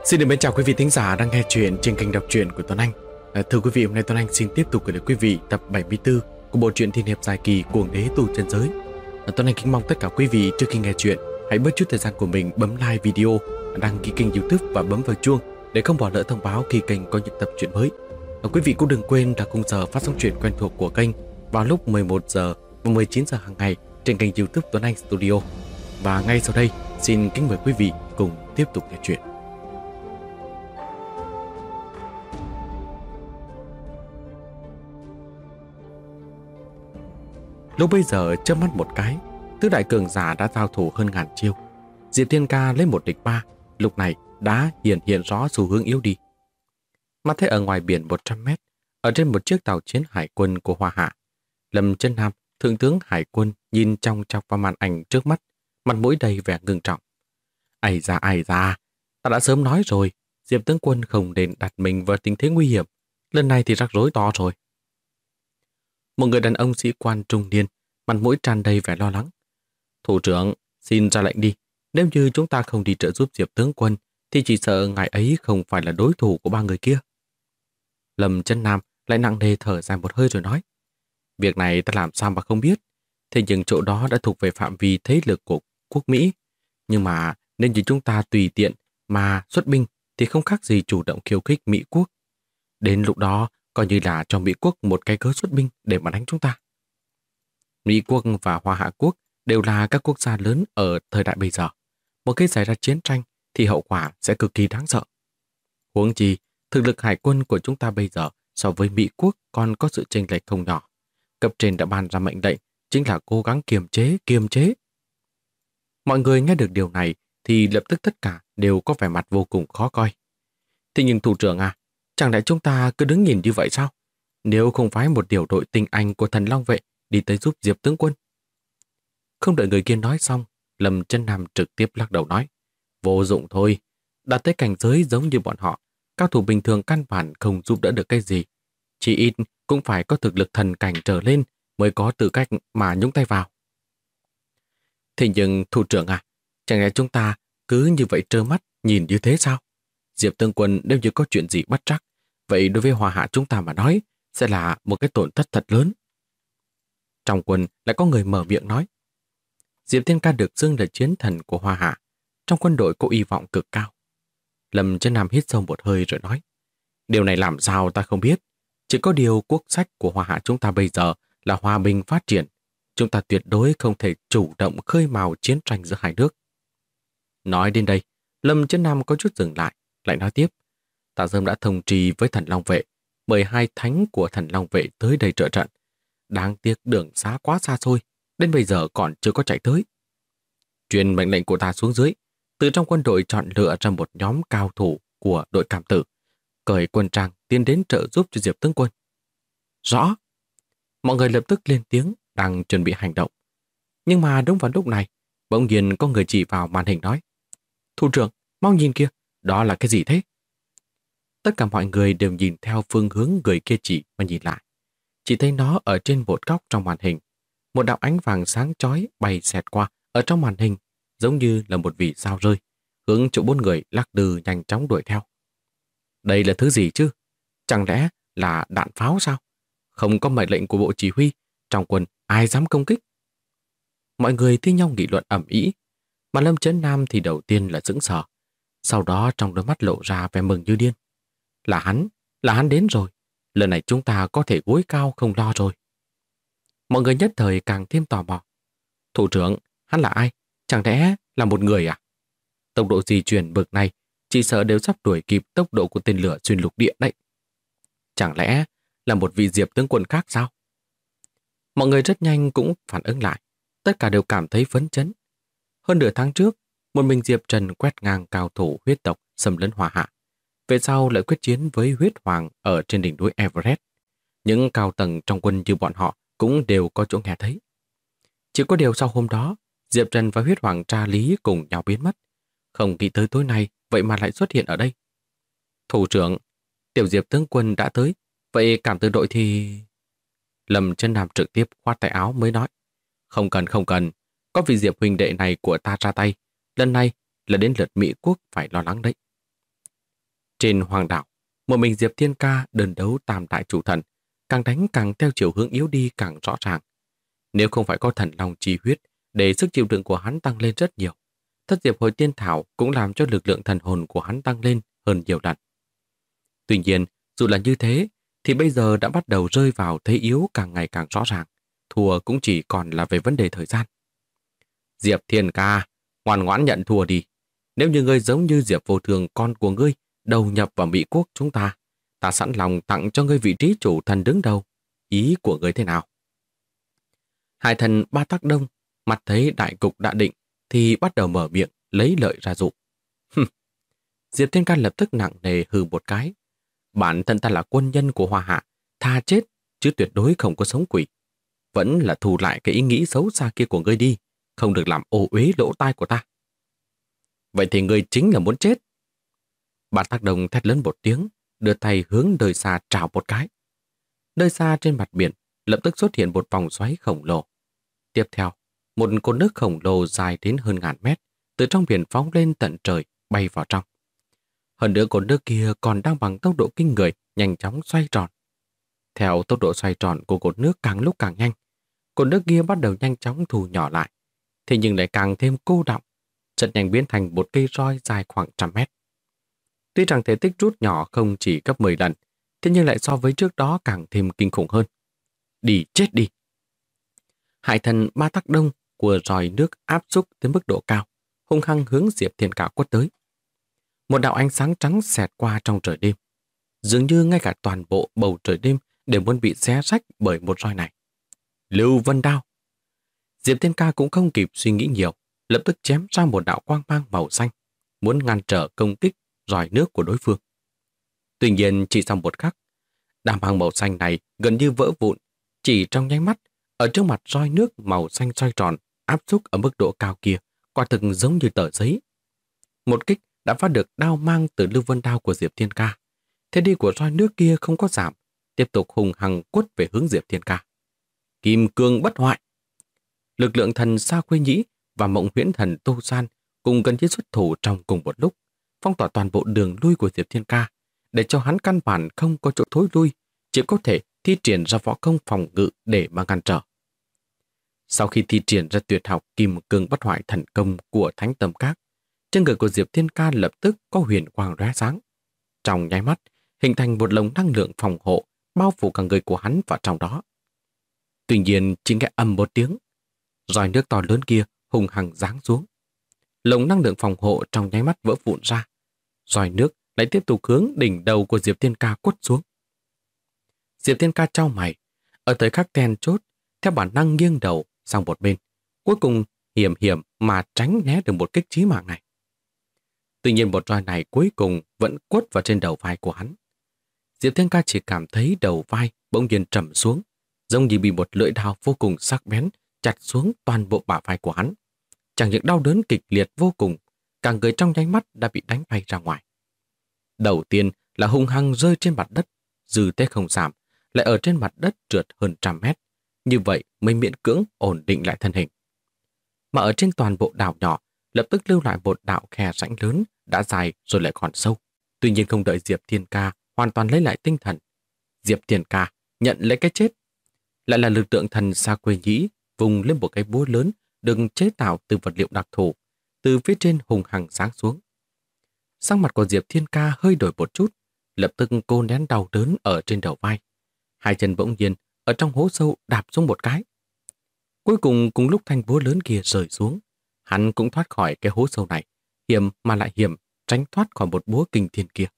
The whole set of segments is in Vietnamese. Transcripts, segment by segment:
Xin được mến chào quý vị thính giả đang nghe chuyện trên kênh đọc truyện của Tuấn Anh. Thưa quý vị, hôm nay Tuấn Anh xin tiếp tục gửi đến quý vị tập 74 của bộ truyện thiên hiệp dài kỳ Cuồng Đế Tu Chân Giới. Tuấn Anh kính mong tất cả quý vị trước khi nghe chuyện hãy bớt chút thời gian của mình bấm like video, đăng ký kênh YouTube và bấm vào chuông để không bỏ lỡ thông báo khi kênh có những tập truyện mới. Quý vị cũng đừng quên là khung giờ phát sóng truyện quen thuộc của kênh vào lúc 11 giờ và 19 giờ hàng ngày trên kênh YouTube Tuấn Anh Studio. Và ngay sau đây, xin kính mời quý vị cùng tiếp tục nghe chuyện. Lúc bây giờ chớp mắt một cái, tứ đại cường giả đã giao thủ hơn ngàn chiêu. Diệp Thiên Ca lấy 1 địch 3, lúc này đã hiện rõ xu hướng yếu đi. Mà thấy ở ngoài biển 100 mét, ở trên một chiếc tàu chiến hải quân của Hoa Hạ, Lâm Chân Nam, thượng tướng hải quân nhìn trong chọc vào màn ảnh trước mắt, mặt mũi đầy vẻ ngưng trọng. Ai da, ta đã sớm nói rồi, Diệp tướng quân không nên đặt mình vào tình thế nguy hiểm, lần này thì rắc rối to rồi. Một người đàn ông sĩ quan trung niên, mặt mũi tràn đầy vẻ lo lắng. Thủ trưởng, xin ra lệnh đi. Nếu như chúng ta không đi trợ giúp Diệp tướng quân, thì chỉ sợ ngài ấy không phải là đối thủ của 3 người kia. Lâm Chân Nam lại nặng nề thở dài một hơi rồi nói. Việc này ta làm sao mà không biết. Thế nhưng chỗ đó đã thuộc về phạm vi thế lực của quốc Mỹ. Nhưng mà nên như chúng ta tùy tiện mà xuất binh thì không khác gì chủ động khiêu khích Mỹ quốc. Đến lúc đó, coi như là cho Mỹ quốc một cái cớ xuất binh để mà đánh chúng ta. Mỹ quốc và Hoa Hạ quốc đều là các quốc gia lớn ở thời đại bây giờ. Một khi xảy ra chiến tranh thì hậu quả sẽ cực kỳ đáng sợ. Huống chi, thực lực hải quân của chúng ta bây giờ so với Mỹ quốc còn có sự chênh lệch không nhỏ. Cấp trên đã ban ra mệnh lệnh chính là cố gắng kiềm chế. Mọi người nghe được điều này thì lập tức tất cả đều có vẻ mặt vô cùng khó coi. Thế nhưng thủ trưởng à, chẳng lẽ chúng ta cứ đứng nhìn như vậy sao? Nếu không phái một tiểu đội tinh anh của Thần Long vệ đi tới giúp Diệp tướng quân. Không đợi người kia nói xong, Lâm Chân Nam trực tiếp lắc đầu nói. Vô dụng thôi, đạt tới cảnh giới giống như bọn họ, cao thủ bình thường căn bản không giúp đỡ được cái gì. Chỉ ít cũng phải có thực lực thần cảnh trở lên mới có tư cách mà nhúng tay vào. Thế nhưng thủ trưởng à, chẳng lẽ chúng ta cứ như vậy trơ mắt nhìn như thế sao? Diệp tướng quân nếu như có chuyện gì bất trắc, vậy đối với Hoa Hạ chúng ta mà nói sẽ là một cái tổn thất thật lớn. Trong quân lại có người mở miệng nói. Diệp Thiên Ca được xưng là chiến thần của Hoa Hạ, trong quân đội có hy vọng cực cao. Lâm Chân Nam hít sâu một hơi rồi nói. Điều này làm sao ta không biết. Chỉ có điều quốc sách của Hoa Hạ chúng ta bây giờ là hòa bình phát triển. Chúng ta tuyệt đối không thể chủ động khơi mào chiến tranh giữa hai nước. Nói đến đây, Lâm Chân Nam có chút dừng lại nói tiếp. Ta sớm đã thông trì với Thần Long vệ, mời 2 thánh của Thần Long vệ tới đây trợ trận. Đáng tiếc đường xá quá xa xôi, đến bây giờ còn chưa có chạy tới. Truyền mệnh lệnh của ta xuống dưới, từ trong quân đội chọn lựa ra một nhóm cao thủ của đội cảm tử, cởi quân trang tiến đến trợ giúp cho Diệp tướng quân. Rõ. Mọi người lập tức lên tiếng, đang chuẩn bị hành động. Nhưng mà đúng vào lúc này, bỗng nhiên có người chỉ vào màn hình nói. Thủ trưởng, mau nhìn kia, đó là cái gì thế? Tất cả mọi người đều nhìn theo phương hướng người kia chỉ mà nhìn lại. Chỉ thấy nó ở trên một góc trong màn hình. Một đạo ánh vàng sáng chói bay xẹt qua ở trong màn hình, giống như là một vì sao rơi, hướng chỗ 4 người lắc lư nhanh chóng đuổi theo. Đây là thứ gì chứ? Chẳng lẽ là đạn pháo sao? Không có mệnh lệnh của bộ chỉ huy, trong quân ai dám công kích? Mọi người thi nhau nghị luận ầm ĩ, mà Lâm Chấn Nam thì đầu tiên là sững sờ, sau đó trong đôi mắt lộ ra vẻ mừng như điên. Là hắn đến rồi, lần này chúng ta có thể gối cao không lo rồi. Mọi người nhất thời càng thêm tò mò. Thủ trưởng, hắn là ai? Chẳng lẽ là một người à? Tốc độ di chuyển bực này chỉ sợ đều sắp đuổi kịp tốc độ của tên lửa xuyên lục địa đấy. Chẳng lẽ là một vị Diệp tướng quân khác sao? Mọi người rất nhanh cũng phản ứng lại, tất cả đều cảm thấy phấn chấn. Hơn nửa tháng trước, một mình Diệp Trần quét ngang cao thủ huyết tộc xâm lấn Hoa Hạ. Về sau lại quyết chiến với huyết hoàng ở trên đỉnh núi Everest. Những cao tầng trong quân như bọn họ cũng đều có chỗ nghe thấy. Chỉ có điều sau hôm đó, Diệp Trần và huyết hoàng tra lý cùng nhau biến mất. Không nghĩ tới tối nay, vậy mà lại xuất hiện ở đây. Thủ trưởng, tiểu Diệp tướng quân đã tới, vậy cảm tử đội thì... Lâm Chân Nam trực tiếp khoát tay áo mới nói. Không cần, có vị Diệp huynh đệ này của ta ra tay, lần này là đến lượt Mỹ quốc phải lo lắng đấy. Trên hoàng đảo, một mình Diệp Thiên Ca đơn đấu tam đại chủ thần, càng đánh càng theo chiều hướng yếu đi càng rõ ràng. Nếu không phải có thần long chi huyết để sức chịu đựng của hắn tăng lên rất nhiều, thất diệp hồi tiên thảo cũng làm cho lực lượng thần hồn của hắn tăng lên hơn nhiều lần. Tuy nhiên, dù là như thế, thì bây giờ đã bắt đầu rơi vào thế yếu càng ngày càng rõ ràng. Thua cũng chỉ còn là về vấn đề thời gian. Diệp Thiên Ca, ngoan ngoãn nhận thua đi. Nếu như ngươi giống như Diệp Vô Thường con của ngươi đầu nhập vào Mỹ quốc chúng ta sẵn lòng tặng cho ngươi vị trí chủ thần đứng đầu. Ý của ngươi thế nào? Hai thần Ba Tắc Đông mặt thấy đại cục đã định thì bắt đầu mở miệng lấy lợi ra dụ. Diệp Thiên Ca lập tức nặng nề hừ một cái. Bản thân ta là quân nhân của Hoa Hạ, tha chết chứ tuyệt đối không có sống quỷ. Vẫn là thù lại cái ý nghĩ xấu xa kia của ngươi đi, không được làm ô uế lỗ tai của ta. Vậy thì ngươi chính là muốn chết. Ba Tắc Đông thét lớn một tiếng, đưa tay hướng nơi xa trào một cái. Nơi xa trên mặt biển lập tức xuất hiện một vòng xoáy khổng lồ. Tiếp theo, một cột nước khổng lồ dài đến hơn ngàn mét từ trong biển phóng lên tận trời, bay vào trong. Hơn nữa cột nước kia còn đang bằng tốc độ kinh người, nhanh chóng xoay tròn. Theo tốc độ xoay tròn của cột nước càng lúc càng nhanh, cột nước kia bắt đầu nhanh chóng thu nhỏ lại, thế nhưng lại càng thêm cô đọng, rất nhanh biến thành một cây roi dài khoảng 100 mét. Tuy rằng thể tích rút nhỏ không chỉ gấp 10 lần, thế nhưng lại so với trước đó càng thêm kinh khủng hơn. Đi chết đi! Hải thần Ba Tắc Đông của roi nước áp xúc tới mức độ cao, hung hăng hướng Diệp Thiên Ca quất tới. Một đạo ánh sáng trắng xẹt qua trong trời đêm. Dường như ngay cả toàn bộ bầu trời đêm đều muốn bị xé rách bởi một roi này. Lưu Vân Đao! Diệp Thiên Ca cũng không kịp suy nghĩ nhiều, lập tức chém ra một đạo quang mang màu xanh, muốn ngăn trở công kích roi nước của đối phương. Tuy nhiên chỉ sau một khắc, đạo mang màu xanh này gần như vỡ vụn, chỉ trong nháy mắt, ở trước mặt roi nước màu xanh xoay tròn, áp xúc ở mức độ cao kia, quả thực giống như tờ giấy. Một kích đã phát được đao mang từ Lưu Vân Đao của Diệp Thiên Ca. Thế đi của roi nước kia không có giảm, tiếp tục hùng hăng quất về hướng Diệp Thiên Ca. Kim cương bất hoại! Lực lượng thần Sa Khuê Nhĩ và Mộng Huyễn thần Tu San cùng gần như xuất thủ trong cùng một lúc, phong tỏa toàn bộ đường lui của Diệp Thiên Ca, để cho hắn căn bản không có chỗ thối lui, chỉ có thể thi triển ra võ công phòng ngự để mà ngăn trở. Sau khi thi triển ra tuyệt học Kim cương bất hoại thần công của Thánh Tâm Các, trên người của Diệp Thiên Ca lập tức có huyền quang lóe sáng. Trong nháy mắt, hình thành một lồng năng lượng phòng hộ bao phủ cả người của hắn vào trong đó. Tuy nhiên, chỉ nghe ầm một tiếng, roi nước to lớn kia hung hăng giáng xuống. Lồng năng lượng phòng hộ trong nháy mắt vỡ vụn ra. Roi nước lại tiếp tục hướng đỉnh đầu của Diệp Thiên Ca quất xuống. Diệp Thiên Ca chau mày, ở thời khắc then chốt, theo bản năng nghiêng đầu sang một bên, cuối cùng hiểm hiểm mà tránh né được một kích chí mạng này. Tuy nhiên một roi này cuối cùng vẫn quất vào trên đầu vai của hắn. Diệp Thiên Ca chỉ cảm thấy đầu vai bỗng nhiên trầm xuống, giống như bị một lưỡi dao vô cùng sắc bén chặt xuống toàn bộ bả vai của hắn. Chẳng những đau đớn kịch liệt vô cùng, cả người trong nháy mắt đã bị đánh bay ra ngoài. Đầu tiên là hung hăng rơi trên mặt đất, dư thế không giảm, lại ở trên mặt đất trượt hơn 100 mét. Như vậy mới miễn cưỡng ổn định lại thân hình. Mà ở trên toàn bộ đảo nhỏ, lập tức lưu lại một đạo khe rãnh lớn đã dài rồi lại còn sâu. Tuy nhiên không đợi Diệp Thiên Ca hoàn toàn lấy lại tinh thần, Diệp Thiên Ca nhận lấy cái chết. Lại là lực lượng thần Sa Khuê Nhĩ vùng lên một cái búa lớn được chế tạo từ vật liệu đặc thù, từ phía trên hùng hằng giáng xuống. Sắc mặt của Diệp Thiên Ca hơi đổi một chút, lập tức cô nén đau đớn ở trên đầu vai. Hai chân bỗng nhiên ở trong hố sâu đạp xuống một cái. Cuối cùng cùng lúc thanh búa lớn kia rơi xuống, hắn cũng thoát khỏi cái hố sâu này, hiểm mà lại hiểm, tránh thoát khỏi một búa kinh thiên kia.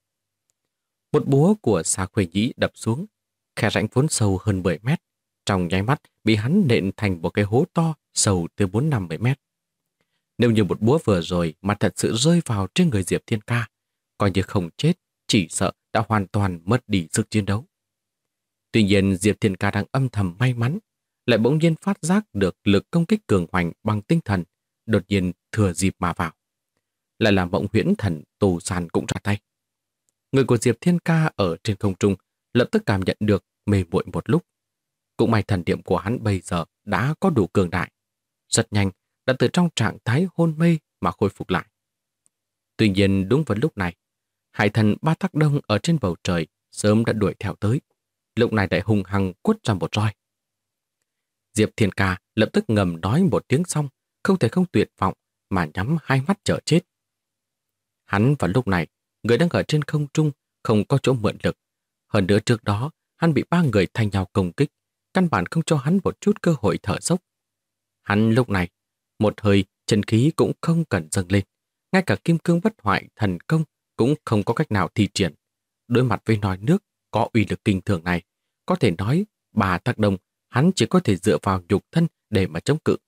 Một búa của Sa Khuê Nhĩ đập xuống, khe rãnh vốn sâu hơn 10 mét, trong nháy mắt bị hắn nện thành một cái hố to sâu tới 4-50 mét. Nếu như một búa vừa rồi mà thật sự rơi vào trên người Diệp Thiên Ca, coi như không chết, chỉ sợ đã hoàn toàn mất đi sức chiến đấu. Tuy nhiên Diệp Thiên Ca đang âm thầm may mắn, lại bỗng nhiên phát giác được lực công kích cường hoành bằng tinh thần, đột nhiên thừa dịp mà vào. Lại là Mộng Huyễn thần Tu San cũng ra tay. Người của Diệp Thiên Ca ở trên không trung lập tức cảm nhận được mê muội một lúc. Cũng may thần niệm của hắn bây giờ đã có đủ cường đại, rất nhanh đã từ trong trạng thái hôn mê mà khôi phục lại. Tuy nhiên đúng vào lúc này, Hải thần Ba Tắc Đông ở trên bầu trời sớm đã đuổi theo tới, lúc này lại hung hăng quất ra một roi. Diệp Thiên Ca lập tức ngầm nói một tiếng xong, không thể không tuyệt vọng mà nhắm hai mắt chờ chết. Hắn vào lúc này, người đang ở trên không trung, không có chỗ mượn lực. Hơn nữa trước đó, hắn bị ba người thay nhau công kích, căn bản không cho hắn một chút cơ hội thở dốc. Hắn lúc này, một hơi chân khí cũng không cần dâng lên, ngay cả kim cương bất hoại thần công cũng không có cách nào thi triển. Đối mặt với nòi nước có uy lực kinh thường này, có thể nói Ba Tắc Đông hắn chỉ có thể dựa vào nhục thân để mà chống cự.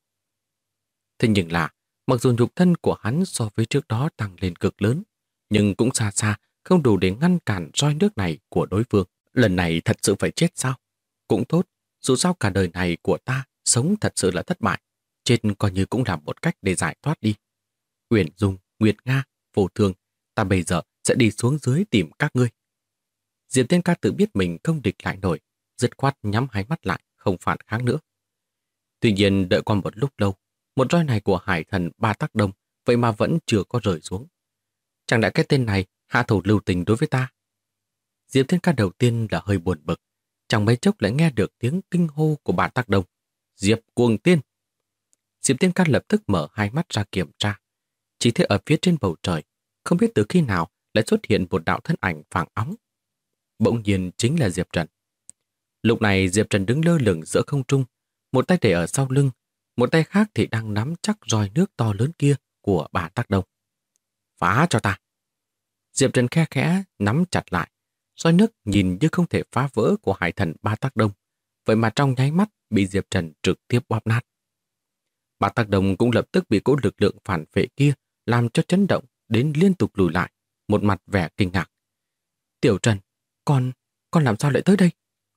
Thế nhưng là, mặc dù nhục thân của hắn so với trước đó tăng lên cực lớn, nhưng cũng xa xa không đủ để ngăn cản roi nước này của đối phương. Lần này thật sự phải chết sao? Cũng tốt, dù sao cả đời này của ta sống thật sự là thất bại. Chết coi như cũng là một cách để giải thoát đi. Uyển Dung, Nguyệt Nga, Vô Thương, ta bây giờ sẽ đi xuống dưới tìm các ngươi. Diệp Thiên Ca tự biết mình không địch lại nổi, dứt khoát nhắm hai mắt lại, không phản kháng nữa. Tuy nhiên đợi qua một lúc lâu, một roi này của hải thần Ba Tắc Đông vậy mà vẫn chưa có rời xuống. Chẳng lẽ cái tên này hạ thủ lưu tình đối với ta? Diệp Thiên Ca đầu tiên là hơi buồn bực, chẳng mấy chốc lại nghe được tiếng kinh hô của Ba Tắc Đông. Diệp Cuồng Tiên! Diệp Thiên Ca lập tức mở hai mắt ra kiểm tra. Chỉ thấy ở phía trên bầu trời, không biết từ khi nào lại xuất hiện một đạo thân ảnh vàng óng. Bỗng nhiên chính là Diệp Trần. Lúc này Diệp Trần đứng lơ lửng giữa không trung, một tay để ở sau lưng, một tay khác thì đang nắm chắc roi nước to lớn kia của Ba Tắc Đông. Phá cho ta! Diệp Trần khe khẽ nắm chặt lại, roi nước nhìn như không thể phá vỡ của hải thần Ba Tắc Đông, vậy mà trong nháy mắt bị Diệp Trần trực tiếp bóp nát. Ba Tắc Đông cũng lập tức bị cỗ lực lượng phản phệ kia làm cho chấn động đến liên tục lùi lại, một mặt vẻ kinh ngạc. Tiểu Trần, con làm sao lại tới đây?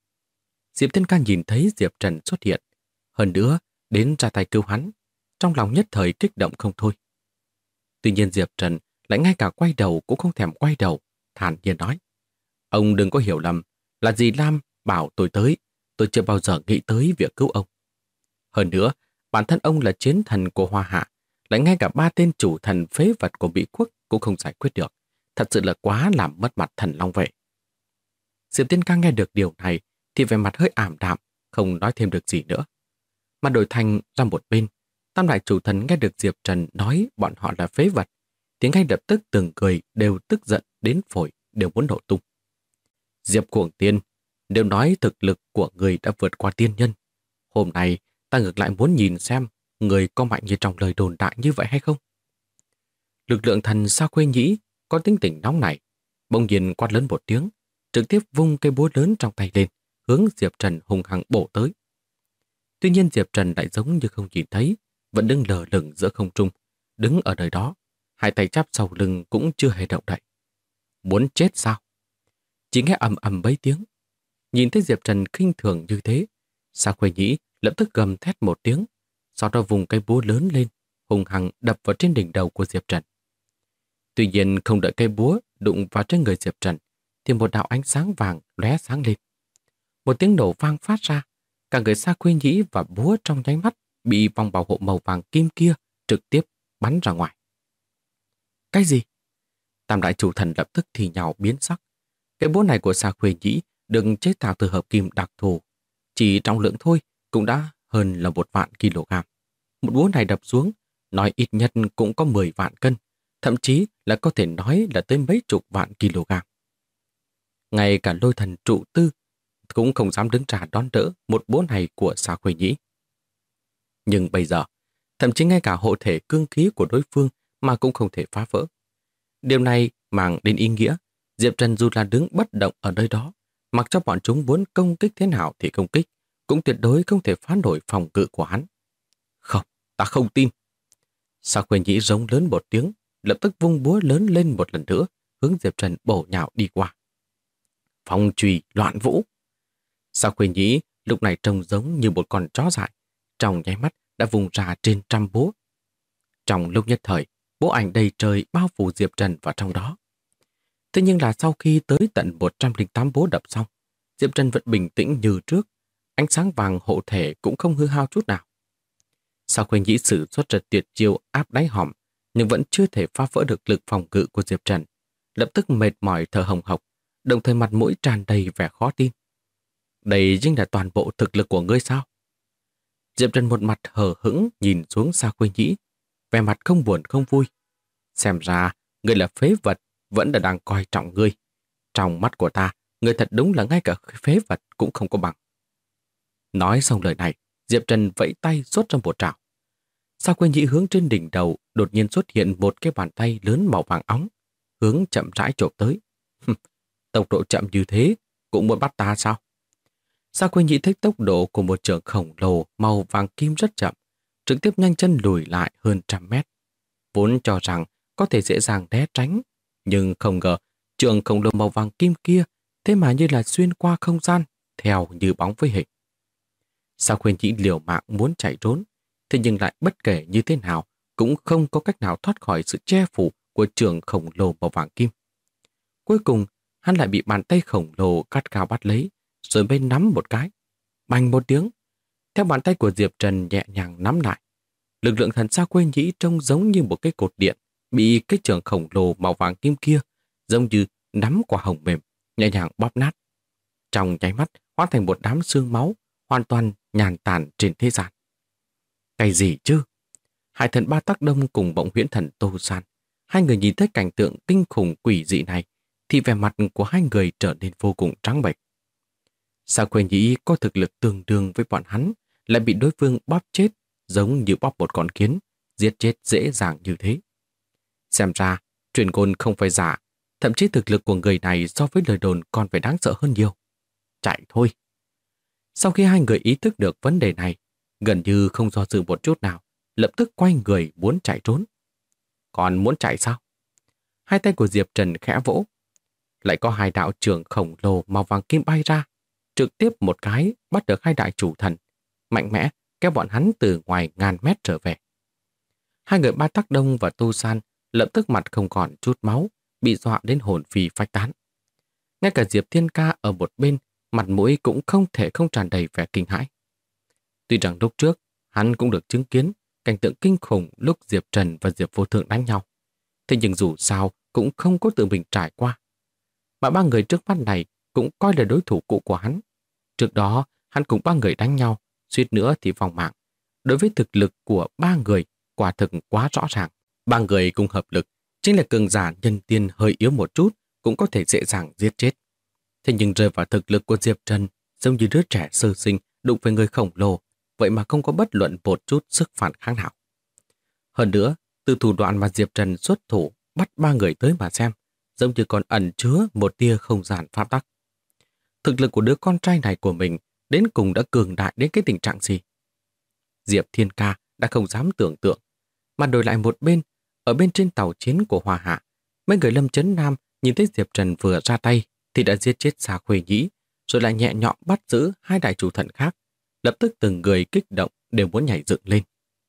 Diệp Thiên Ca nhìn thấy Diệp Trần xuất hiện, hơn nữa đến ra tay cứu hắn, trong lòng nhất thời kích động không thôi. Tuy nhiên Diệp Trần lại ngay cả quay đầu cũng không thèm quay đầu, thản nhiên nói: Ông đừng có hiểu lầm, là dì Lam bảo tôi tới, tôi chưa bao giờ nghĩ tới việc cứu ông. Hơn nữa, bản thân ông là chiến thần của Hoa Hạ, lại ngay cả ba tên chủ thần phế vật của Mỹ Quốc cũng không giải quyết được. Thật sự là quá làm mất mặt thần Long Vệ. Diệp Thiên Ca nghe được điều này thì vẻ mặt hơi ảm đạm, không nói thêm được gì nữa. Mà đổi thành ra một bên, tam đại chủ thần nghe được Diệp Trần nói bọn họ là phế vật, thì ngay lập tức từng người đều tức giận đến phổi, đều muốn nổ tung. Diệp Cuồng Tiên, đều nói thực lực của người đã vượt qua tiên nhân. Hôm nay ta ngược lại muốn nhìn xem người có mạnh như trong lời đồn đại như vậy hay không. Lực lượng thần Sa Khuê Nhĩ có tính tình nóng này, bỗng nhiên quát lớn một tiếng, trực tiếp vung cây búa lớn trong tay lên, hướng Diệp Trần hung hăng bổ tới. Tuy nhiên Diệp Trần lại giống như không nhìn thấy, vẫn đứng lờ lửng giữa không trung, đứng ở nơi đó, hai tay chắp sau lưng cũng chưa hề động đậy. Muốn chết sao? Chỉ nghe ầm ầm mấy tiếng. Nhìn thấy Diệp Trần khinh thường như thế, Sa Khuê Nhĩ lập tức gầm thét một tiếng, sau đó vùng cây búa lớn lên, hung hăng đập vào trên đỉnh đầu của Diệp Trần. Tuy nhiên không đợi cây búa đụng vào trên người Diệp Trần, thì một đạo ánh sáng vàng lóe sáng lên. Một tiếng nổ vang phát ra, cả người Sa Khuê Nhĩ và búa trong nháy mắt bị vòng bảo hộ màu vàng kim kia trực tiếp bắn ra ngoài. Cái gì? Tam đại chủ thần lập tức thì nhào biến sắc. Cái búa này của Sa Khuê Nhĩ được chế tạo từ hợp kim đặc thù, chỉ trọng lượng thôi cũng đã hơn là 1.000 kg. Một búa này đập xuống, nói ít nhất cũng có 10 vạn cân, thậm chí là có thể nói là tới mấy chục vạn kg. Ngay cả Lôi Thần Trụ Tư cũng không dám đứng ra đón đỡ một búa này của Sa Khuê Nhĩ. Nhưng bây giờ, thậm chí ngay cả hộ thể cương khí của đối phương mà cũng không thể phá vỡ. Điều này mang đến ý nghĩa, Diệp Trần dù là đứng bất động ở nơi đó, mặc cho bọn chúng muốn công kích thế nào thì công kích, cũng tuyệt đối không thể phá nổi phòng ngự của hắn. Không, ta không tin. Sa Khuê Nhĩ rống lớn một tiếng, lập tức vung búa lớn lên một lần nữa, hướng Diệp Trần bổ nhào đi qua. Phong chùy loạn vũ. Sa Khuê Nhĩ lúc này trông giống như một con chó dại, trong nháy mắt đã vùng ra trên trăm búa. Trong lúc nhất thời, bố ảnh đầy trời bao phủ Diệp Trần vào trong đó. Thế nhưng là sau khi tới tận 108 búa đập xong, Diệp Trần vẫn bình tĩnh như trước, ánh sáng vàng hộ thể cũng không hư hao chút nào. Sa Khuê Nhĩ sử xuất ra tuyệt chiêu áp đáy hòm, nhưng vẫn chưa thể phá vỡ được lực phòng ngự của Diệp Trần. lập tức mệt mỏi thở hồng hộc, đồng thời mặt mũi tràn đầy vẻ khó tin. Đây chính là toàn bộ thực lực của ngươi sao? Diệp Trần một mặt hờ hững nhìn xuống Sa Khuê Nhĩ, vẻ mặt không buồn không vui. Xem ra, ngươi là phế vật, vẫn là đang coi trọng ngươi. Trong mắt của ta, ngươi thật đúng là ngay cả phế vật cũng không có bằng. Nói xong lời này, Diệp Trần vẫy tay xuất ra một trảo. Sa Khuê Nhĩ hướng trên đỉnh đầu đột nhiên xuất hiện một cái bàn tay lớn màu vàng óng, hướng chậm rãi chộp tới. Tốc độ chậm như thế, cũng muốn bắt ta sao? Sa Khuê Nhĩ thích tốc độ của một trường khổng lồ màu vàng kim rất chậm, trực tiếp nhanh chân lùi lại hơn 100 mét. Vốn cho rằng có thể dễ dàng né tránh, nhưng không ngờ trường khổng lồ màu vàng kim kia thế mà như là xuyên qua không gian, theo như bóng với hình. Sa Khuê Nhĩ liều mạng muốn chạy trốn, thế nhưng lại bất kể như thế nào cũng không có cách nào thoát khỏi sự che phủ của trường khổng lồ màu vàng kim. Cuối cùng, hắn lại bị bàn tay khổng lồ cắt cao bắt lấy, rồi bên nắm một cái. Bành một tiếng, theo bàn tay của Diệp Trần nhẹ nhàng nắm lại. Lực lượng thần Sa Khuê Nhĩ trông giống như một cái cột điện bị cái trường khổng lồ màu vàng kim kia, giống như nắm quả hồng mềm, nhẹ nhàng bóp nát. Trong nháy mắt, hóa thành một đám xương máu, hoàn toàn nhàn tản trên thế gian. Cái gì chứ? Hải thần Ba Tắc Đông cùng bỗng huyễn thần Tô San, hai người nhìn thấy cảnh tượng kinh khủng quỷ dị này, thì vẻ mặt của hai người trở nên vô cùng trắng bệch. Sa Khuê Nhĩ có thực lực tương đương với bọn hắn, lại bị đối phương bóp chết, giống như bóp một con kiến, giết chết dễ dàng như thế. Xem ra, truyền ngôn không phải giả, thậm chí thực lực của người này so với lời đồn còn phải đáng sợ hơn nhiều. Chạy thôi. Sau khi hai người ý thức được vấn đề này, gần như không do dự một chút nào, lập tức quay người muốn chạy trốn. Còn muốn chạy sao? Hai tay của Diệp Trần khẽ vỗ. Lại có hai đạo trưởng khổng lồ màu vàng kim bay ra, trực tiếp một cái bắt được hai đại chủ thần, mạnh mẽ kéo bọn hắn từ ngoài ngàn mét trở về. Hai người Ba Tắc Đông và Tu San lập tức mặt không còn chút máu, bị dọa đến hồn phi phách tán. Ngay cả Diệp Thiên Ca ở một bên, mặt mũi cũng không thể không tràn đầy vẻ kinh hãi. Tuy rằng lúc trước, hắn cũng được chứng kiến cảnh tượng kinh khủng lúc Diệp Trần và Diệp Vô Thượng đánh nhau. Thế nhưng dù sao cũng không có tự mình trải qua. Mà ba người trước mắt này cũng coi là đối thủ cũ của hắn. Trước đó, hắn cùng ba người đánh nhau, suýt nữa thì vòng mạng. Đối với thực lực của ba người, quả thực quá rõ ràng. Ba người cùng hợp lực, chính là cường giả nhân tiên hơi yếu một chút, cũng có thể dễ dàng giết chết. Thế nhưng rơi vào thực lực của Diệp Trần, giống như đứa trẻ sơ sinh đụng với người khổng lồ, vậy mà không có bất luận một chút sức phản kháng nào. Hơn nữa, từ thủ đoạn mà Diệp Trần xuất thủ bắt ba người tới mà xem, giống như còn ẩn chứa một tia không gian pháp tắc. Thực lực của đứa con trai này của mình đến cùng đã cường đại đến cái tình trạng gì? Diệp Thiên Ca đã không dám tưởng tượng, mà đổi lại một bên, ở bên trên tàu chiến của Hòa Hạ, mấy người Lâm Chấn Nam nhìn thấy Diệp Trần vừa ra tay thì đã giết chết Sa Khuê Nhĩ, rồi lại nhẹ nhõm bắt giữ hai đại chủ thần khác, lập tức từng người kích động đều muốn nhảy dựng lên.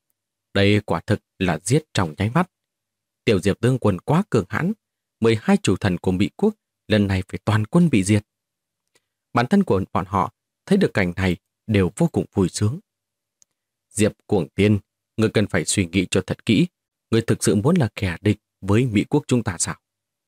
Đây quả thực là giết trong nháy mắt. Tiểu Diệp Tương Quân quá cường hãn, 12 chủ thần của Mỹ Quốc lần này phải toàn quân bị diệt. Bản thân của bọn họ thấy được cảnh này đều vô cùng vui sướng. Diệp Cuồng Tiên, người cần phải suy nghĩ cho thật kỹ, người thực sự muốn là kẻ địch với Mỹ Quốc chúng ta sao?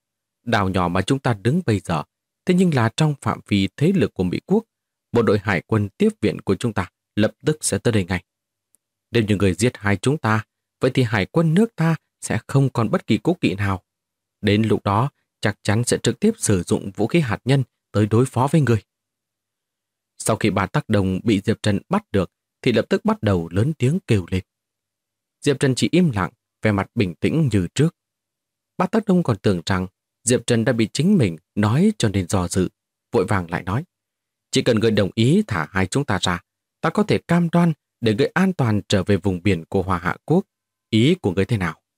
Đảo nhỏ mà chúng ta đứng bây giờ, thế nhưng là trong phạm vi thế lực của Mỹ Quốc, bộ đội hải quân tiếp viện của chúng ta lập tức sẽ tới đây ngay. Nếu như người giết hai chúng ta, vậy thì hải quân nước ta sẽ không còn bất kỳ cố kỵ nào. Đến lúc đó, chắc chắn sẽ trực tiếp sử dụng vũ khí hạt nhân tới đối phó với người. Sau khi Ba Tắc Đông bị Diệp Trần bắt được, thì lập tức bắt đầu lớn tiếng kêu lên. Diệp Trần chỉ im lặng, vẻ mặt bình tĩnh như trước. Ba Tắc Đông còn tưởng rằng Diệp Trần đã bị chính mình nói cho nên do dự, vội vàng lại nói. Chỉ cần người đồng ý thả hai chúng ta ra, ta có thể cam đoan để người an toàn trở về vùng biển của Hòa Hạ Quốc. Ý của người thế nào?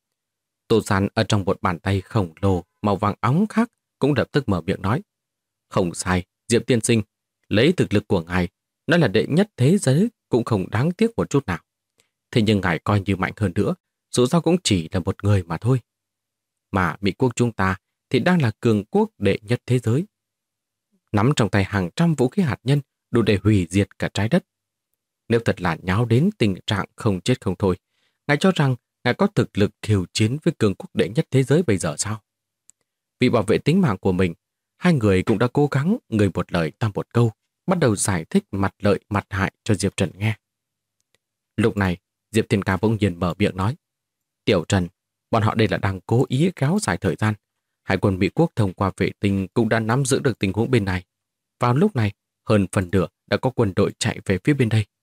Tô San ở trong một bàn tay khổng lồ màu vàng óng khác cũng lập tức mở miệng nói. Không sai, Diệp tiên sinh, lấy thực lực của ngài, nói là đệ nhất thế giới cũng không đáng tiếc một chút nào. Thế nhưng ngài coi như mạnh hơn nữa, dù sao cũng chỉ là một người mà thôi. Mà Mỹ Quốc chúng ta thì đang là cường quốc đệ nhất thế giới. Nắm trong tay hàng trăm vũ khí hạt nhân đủ để hủy diệt cả trái đất. Nếu thật là nháo đến tình trạng không chết không thôi, ngài cho rằng ngài có thực lực khiêu chiến với cường quốc đệ nhất thế giới bây giờ sao? Vì bảo vệ tính mạng của mình, hai người cũng đã cố gắng người một lời ta một câu, bắt đầu giải thích mặt lợi mặt hại cho Diệp Trần nghe. Lúc này, Diệp Thiên Ca bỗng nhiên mở miệng nói: Tiểu Trần, bọn họ đây là đang cố ý kéo dài thời gian. Hải quân Mỹ Quốc thông qua vệ tinh cũng đã nắm giữ được tình huống bên này. Vào lúc này, hơn phần nửa đã có quân đội chạy về phía bên đây.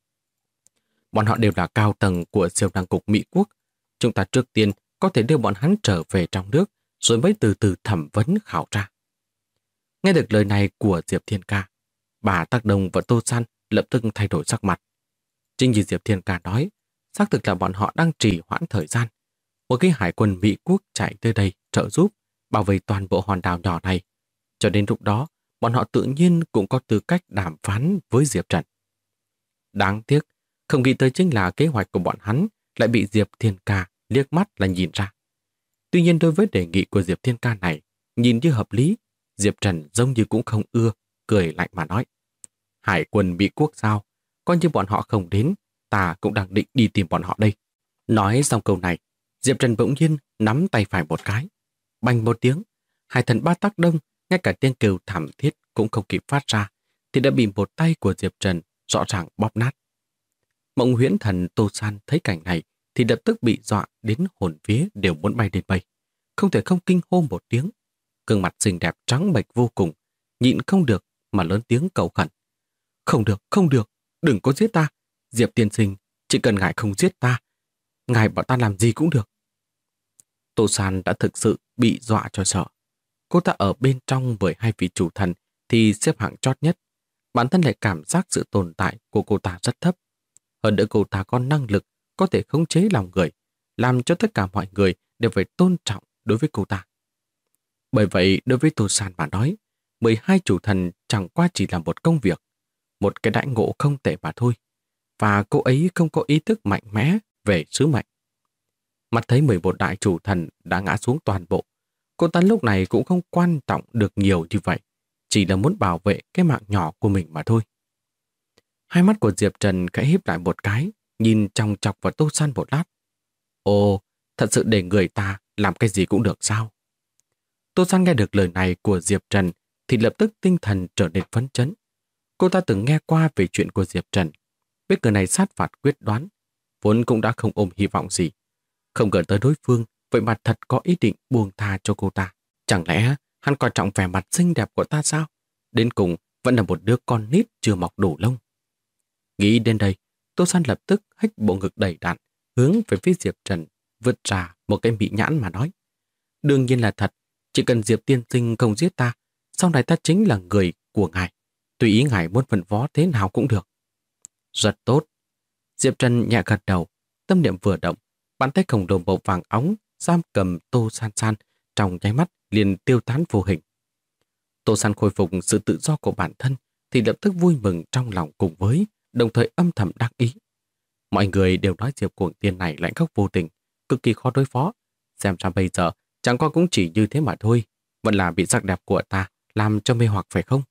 Bọn họ đều là cao tầng của siêu năng cục Mỹ Quốc. Chúng ta trước tiên có thể đưa bọn hắn trở về trong nước, rồi mới từ từ thẩm vấn khảo tra. Nghe được lời này của Diệp Thiên Ca, bà Tác Đông và Tô San lập tức thay đổi sắc mặt. Chính như Diệp Thiên Ca nói, xác thực là bọn họ đang trì hoãn thời gian. Một cái hải quân Mỹ Quốc chạy tới đây trợ giúp, bảo vệ toàn bộ hòn đảo nhỏ này. Cho đến lúc đó, bọn họ tự nhiên cũng có tư cách đàm phán với Diệp Trần. Đáng tiếc, không nghĩ tới chính là kế hoạch của bọn hắn lại bị Diệp Thiên Ca liếc mắt là nhìn ra. Tuy nhiên đối với đề nghị của Diệp Thiên Ca này, nhìn như hợp lý, Diệp Trần giống như cũng không ưa, cười lạnh mà nói. Hải quân Mỹ Quốc sao? Coi như bọn họ không đến, ta cũng đang định đi tìm bọn họ đây. Nói xong câu này, Diệp Trần bỗng nhiên nắm tay phải một cái. Bành một tiếng, Hải thần Ba Tác Đông, ngay cả tiếng kêu thảm thiết cũng không kịp phát ra, thì đã bị một tay của Diệp Trần rõ ràng bóp nát. Mộng Huyễn Thần Tô San thấy cảnh này thì lập tức bị dọa đến hồn vía đều muốn bay lên mây. Không thể không kinh hô một tiếng. Gương mặt xinh đẹp trắng bệch vô cùng, nhịn không được mà lớn tiếng cầu khẩn. Không được, đừng có giết ta. Diệp tiên sinh, chỉ cần ngài không giết ta, ngài bảo ta làm gì cũng được. Tô San đã thực sự bị dọa cho sợ. Cô ta ở bên trong với hai vị chủ thần thì xếp hạng chót nhất. Bản thân lại cảm giác sự tồn tại của cô ta rất thấp. Hơn nữa cô ta có năng lực có thể khống chế lòng người, làm cho tất cả mọi người đều phải tôn trọng đối với cô ta. Bởi vậy, đối với Tô San mà nói, 12 chủ thần chẳng qua chỉ là một công việc, một cái đãi ngộ không tệ mà thôi. Và cô ấy không có ý thức mạnh mẽ về sứ mệnh. Mắt thấy 11 đại chủ thần đã ngã xuống toàn bộ, cô ta lúc này cũng không quan trọng được nhiều như vậy, chỉ là muốn bảo vệ cái mạng nhỏ của mình mà thôi. Hai mắt của Diệp Trần khẽ híp lại một cái, nhìn chòng chọc vào Tô San một lát. Ồ, thật sự để người ta làm cái gì cũng được sao? Tô San nghe được lời này của Diệp Trần thì lập tức tinh thần trở nên phấn chấn. Cô ta từng nghe qua về chuyện của Diệp Trần, biết người này sát phạt quyết đoán, vốn cũng đã không ôm hy vọng gì. Không ngờ tới đối phương, vậy mà thật có ý định buông tha cho cô ta. Chẳng lẽ hắn coi trọng vẻ mặt xinh đẹp của ta sao? Đến cùng vẫn là một đứa con nít chưa mọc đủ lông. Nghĩ đến đây, Tô San lập tức hách bộ ngực đầy đặn, hướng về phía Diệp Trần, vứt ra một cái mị nhãn mà nói. Đương nhiên là thật, chỉ cần Diệp tiên sinh không giết ta, sau này ta chính là người của ngài. Tùy ý ngài muốn phân phó thế nào cũng được. Rất tốt. Diệp Trần nhẹ gật đầu, tâm niệm vừa động, bàn tay khổng lồ màu vàng óng giam cầm Tô San San trong nháy mắt liền tiêu tán vô hình. Tô San khôi phục sự tự do của bản thân thì lập tức vui mừng trong lòng cùng với, đồng thời âm thầm đắc ý. Mọi người đều nói Diệp Cuồng Tiên này lãnh khốc vô tình, cực kỳ khó đối phó. Xem ra bây giờ chẳng qua cũng chỉ như thế mà thôi, vẫn là bị sắc đẹp của ta làm cho mê hoặc phải không?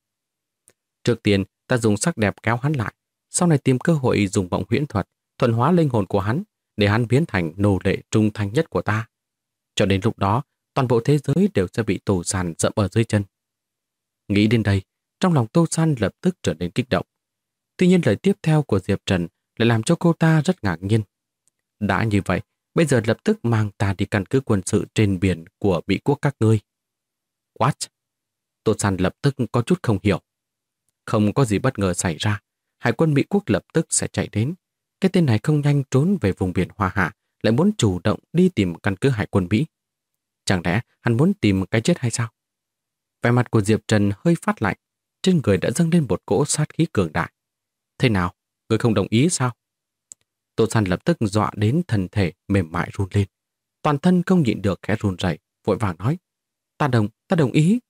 Trước tiên ta dùng sắc đẹp kéo hắn lại, sau này tìm cơ hội dùng Mộng Huyễn Thuật thuần hóa linh hồn của hắn để hắn biến thành nô lệ trung thành nhất của ta. Cho đến lúc đó, toàn bộ thế giới đều sẽ bị Tô San dẫm ở dưới chân. Nghĩ đến đây, trong lòng Tô San lập tức trở nên kích động. Tuy nhiên lời tiếp theo của Diệp Trần lại làm cho cô ta rất ngạc nhiên. Đã như vậy, bây giờ lập tức mang ta đi căn cứ quân sự trên biển của Mỹ Quốc các ngươi. What? Tô San lập tức có chút không hiểu. Không có gì bất ngờ xảy ra, Hải quân Mỹ Quốc lập tức sẽ chạy đến. Cái tên này không nhanh trốn về vùng biển Hoa Hạ, lại muốn chủ động đi tìm căn cứ Hải quân Mỹ. Chẳng lẽ hắn muốn tìm cái chết hay sao? Vẻ mặt của Diệp Trần hơi phát lạnh, trên người đã dâng lên một cỗ sát khí cường đại. Thế nào? Người không đồng ý sao? Tô San lập tức dọa đến thân thể mềm mại run lên. Toàn thân không nhịn được khẽ run rẩy, vội vàng nói. Ta đồng ý.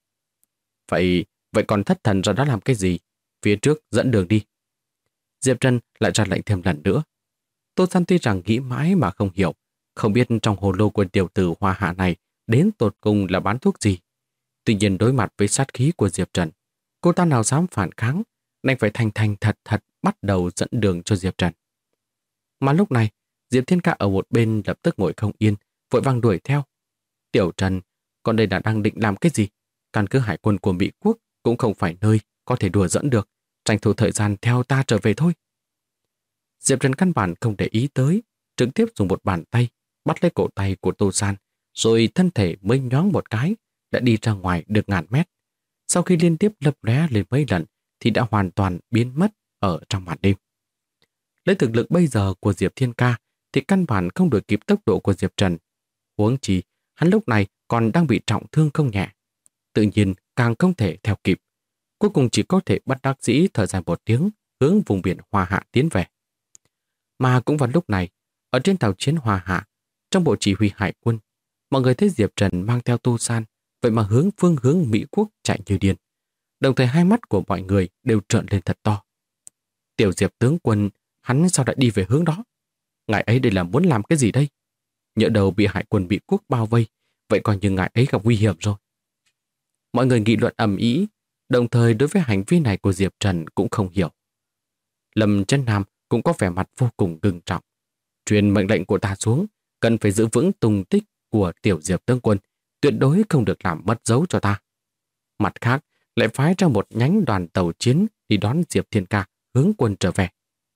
Vậy còn thất thần ra đó làm cái gì? Phía trước dẫn đường đi. Diệp Trần lại ra lệnh thêm lần nữa. Tô San tuy rằng nghĩ mãi mà không hiểu, không biết trong hồ lô của tiểu tử Hoa Hạ này đến tột cùng là bán thuốc gì. Tuy nhiên đối mặt với sát khí của Diệp Trần, cô ta nào dám phản kháng, đành phải thành thành thật thật bắt đầu dẫn đường cho Diệp Trần. Mà lúc này, Diệp Thiên Ca ở một bên lập tức ngồi không yên, vội vàng đuổi theo. Tiểu Trần, Còn đây là đang định làm cái gì? Căn cứ hải quân của Mỹ quốc cũng không phải nơi có thể đùa dẫn được. Tranh thủ thời gian theo ta trở về thôi. Diệp Trần căn bản không để ý tới, trực tiếp dùng một bàn tay bắt lấy cổ tay của Tô San, rồi thân thể mới nhoáng một cái, đã đi ra ngoài được ngàn mét. Sau khi liên tiếp lấp lóe lên mấy lần thì đã hoàn toàn biến mất ở trong màn đêm. Lấy thực lực bây giờ của Diệp Thiên Ca thì căn bản không đuổi kịp tốc độ của Diệp Trần. Huống chi, hắn lúc này còn đang bị trọng thương không nhẹ. Tự nhiên càng không thể theo kịp. Cuối cùng chỉ có thể bất đắc dĩ thở dài một tiếng, hướng vùng biển Hoa Hạ tiến về. Mà cũng vào lúc này, ở trên tàu chiến Hoa Hạ, trong bộ chỉ huy hải quân, mọi người thấy Diệp Trần mang theo Tô San, vậy mà phương hướng Mỹ quốc chạy như điên. Đồng thời hai mắt của mọi người đều trợn lên thật to. Tiểu Diệp tướng quân, hắn sao lại đi về hướng đó? Ngài ấy đây là muốn làm cái gì đây? Nhỡ đầu bị hải quân Mỹ quốc bao vây, vậy coi như ngài ấy gặp nguy hiểm rồi. Mọi người nghị luận ầm ĩ, đồng thời đối với hành vi này của Diệp Trần cũng không hiểu. Lâm Chân Nam cũng có vẻ mặt vô cùng ngưng trọng. Truyền mệnh lệnh của ta xuống, cần phải giữ vững tung tích của tiểu Diệp tướng quân, tuyệt đối không được làm mất dấu cho ta. Mặt khác, lại phái ra một nhánh đoàn tàu chiến đi đón Diệp Thiên Ca hướng quân trở về.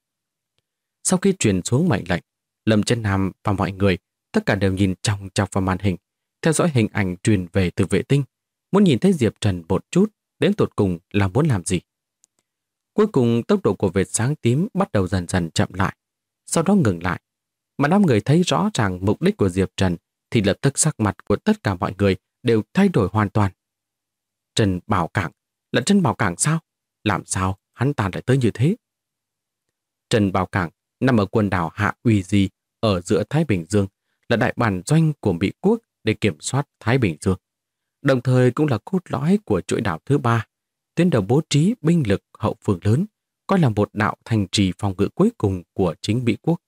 Sau khi truyền xuống mệnh lệnh, Lâm Chân Nam và mọi người tất cả đều nhìn chòng chọc vào màn hình, theo dõi hình ảnh truyền về từ vệ tinh, muốn nhìn thấy Diệp Trần một chút, đến tột cùng là muốn làm gì. Cuối cùng tốc độ của vệt sáng tím bắt đầu dần dần chậm lại, sau đó ngừng lại. Mà đám người thấy rõ ràng mục đích của Diệp Trần thì lập tức sắc mặt của tất cả mọi người đều thay đổi hoàn toàn. Trần Bảo Cảng là Trần Bảo Cảng sao? Làm sao hắn ta lại tới như thế? Trần Bảo Cảng nằm ở quần đảo Hạ Uy Di ở giữa Thái Bình Dương, là đại bản doanh của Mỹ quốc để kiểm soát Thái Bình Dương. Đồng thời cũng là cốt lõi của chuỗi đảo thứ ba, tuyến đầu bố trí binh lực hậu phương lớn, coi là một đạo thành trì phòng ngự cuối cùng của chính Mỹ quốc.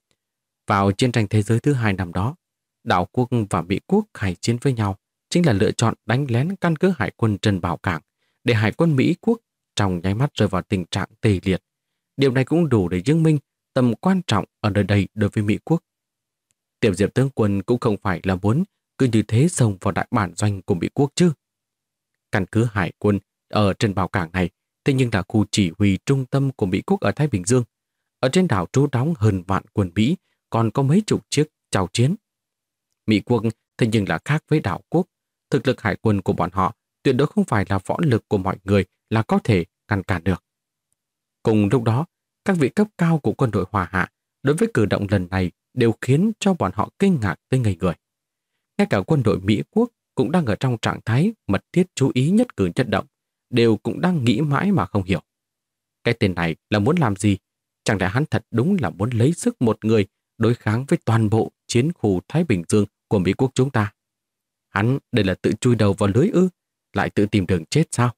Vào chiến tranh thế giới thứ hai năm đó, đảo quốc và Mỹ quốc khai chiến với nhau chính là lựa chọn đánh lén căn cứ hải quân Trần Bảo Cảng để hải quân Mỹ quốc trong nháy mắt rơi vào tình trạng tê liệt. Điều này cũng đủ để chứng minh tầm quan trọng ở nơi đây đối với Mỹ quốc. Tiểu Diệp tướng quân cũng không phải là muốn cứ như thế xông vào đại bản doanh của Mỹ quốc chứ. Căn cứ hải quân ở Trần Bảo Cảng này thế nhưng là khu chỉ huy trung tâm của Mỹ quốc ở Thái Bình Dương. Ở trên đảo trú đóng hơn vạn quân Mỹ, còn có mấy chục chiếc chào chiến. Mỹ quốc thế nhưng là khác với đảo quốc. Thực lực hải quân của bọn họ tuyệt đối không phải là võ lực của mọi người là có thể ngăn cản được. Cùng lúc đó, các vị cấp cao của quân đội Hoa Hạ đối với cử động lần này đều khiến cho bọn họ kinh ngạc tới ngây người. Ngay cả quân đội Mỹ quốc cũng đang ở trong trạng thái mật thiết chú ý nhất cử nhất động, đều cũng đang nghĩ mãi mà không hiểu. Cái tên này là muốn làm gì? Chẳng lẽ hắn thật đúng là muốn lấy sức một người đối kháng với toàn bộ chiến khu Thái Bình Dương của Mỹ quốc chúng ta? Hắn đây là tự chui đầu vào lưới ư? Lại tự tìm đường chết sao?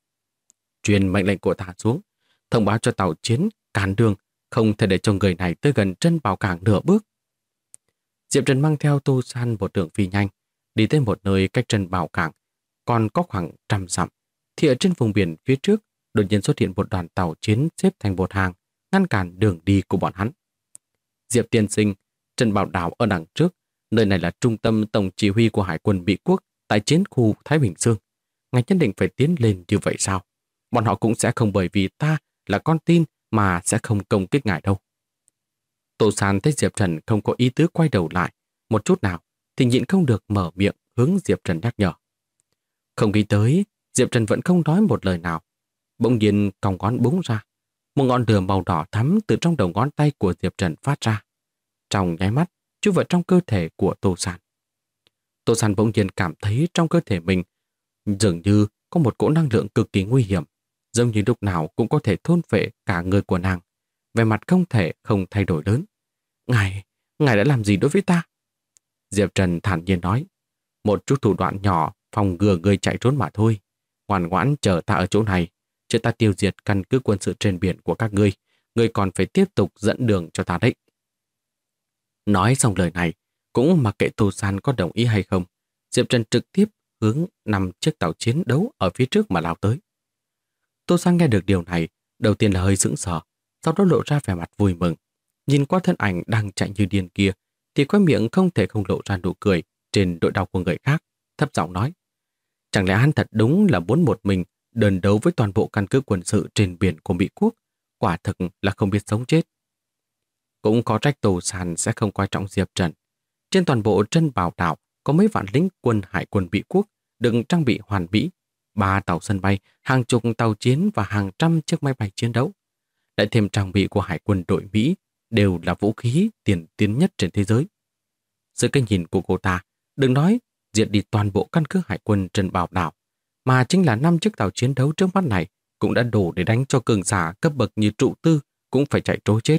Truyền mệnh lệnh của ta xuống, thông báo cho tàu chiến cản đường, không thể để cho người này tới gần Trần Bảo Cảng nửa bước. Diệp Trần mang theo Tô San một đường phi nhanh, đi tới một nơi cách Trần Bảo Cảng còn có khoảng 100 dặm, thì ở trên vùng biển phía trước đột nhiên xuất hiện một đoàn tàu chiến xếp thành một hàng, ngăn cản đường đi của bọn hắn. Diệp tiên sinh, Trần Bảo Đảo ở đằng trước, nơi này là trung tâm tổng chỉ huy của hải quân Mỹ quốc tại chiến khu Thái Bình Dương. Ngài nhất định phải tiến lên như vậy sao? Bọn họ cũng sẽ không bởi vì ta là con tin mà sẽ không công kích ngài đâu. Tô San thấy Diệp Trần không có ý tứ quay đầu lại một chút nào thì nhịn không được mở miệng hướng Diệp Trần nhắc nhở. Không nghĩ tới, Diệp Trần vẫn không nói một lời nào. Bỗng nhiên cong ngón búng ra, một ngọn lửa màu đỏ thắm từ trong đầu ngón tay của Diệp Trần phát ra. Trong nháy mắt, chui vào trong cơ thể của Tô San. Tô San bỗng nhiên cảm thấy trong cơ thể mình dường như có một cỗ năng lượng cực kỳ nguy hiểm, giống như lúc nào cũng có thể thôn phệ cả người của nàng. Về mặt không thể không thay đổi lớn. Ngài đã làm gì đối với ta? Diệp Trần thản nhiên nói, một chút thủ đoạn nhỏ phòng ngừa người chạy trốn mà thôi. Ngoan ngoãn chờ ta ở chỗ này, chứ ta tiêu diệt căn cứ quân sự trên biển của các ngươi còn phải tiếp tục dẫn đường cho ta đấy. Nói xong lời này, cũng mặc kệ Tô San có đồng ý hay không, Diệp Trần trực tiếp hướng 5 chiếc tàu chiến đấu ở phía trước mà lao tới. Tô San nghe được điều này, đầu tiên là hơi sững sờ, sau đó lộ ra vẻ mặt vui mừng. Nhìn qua thân ảnh đang chạy như điên kia, thì khóe miệng không thể không lộ ra nụ cười trên đội đau của người khác. thấp giọng nói. Chẳng lẽ hắn thật đúng là muốn một mình đơn đấu với toàn bộ căn cứ quân sự trên biển của Mỹ Quốc? Quả thực là không biết sống chết. Cũng có trách Tô San sẽ không quan trọng Diệp Trần. Trên toàn bộ Trân Bảo đảo có mấy vạn lính quân hải quân Mỹ Quốc được trang bị hoàn mỹ, 3 tàu sân bay, hàng chục tàu chiến và hàng trăm chiếc máy bay chiến đấu. Lại thêm trang bị của hải quân đội Mỹ đều là vũ khí tiên tiến nhất trên thế giới. Dưới cái nhìn của cô ta, đừng nói diệt đi toàn bộ căn cứ hải quân Trân Bảo đảo, mà chính là 5 chiếc tàu chiến đấu trước mắt này cũng đã đủ để đánh cho cường giả cấp bậc như Trụ Tư cũng phải chạy trối chết.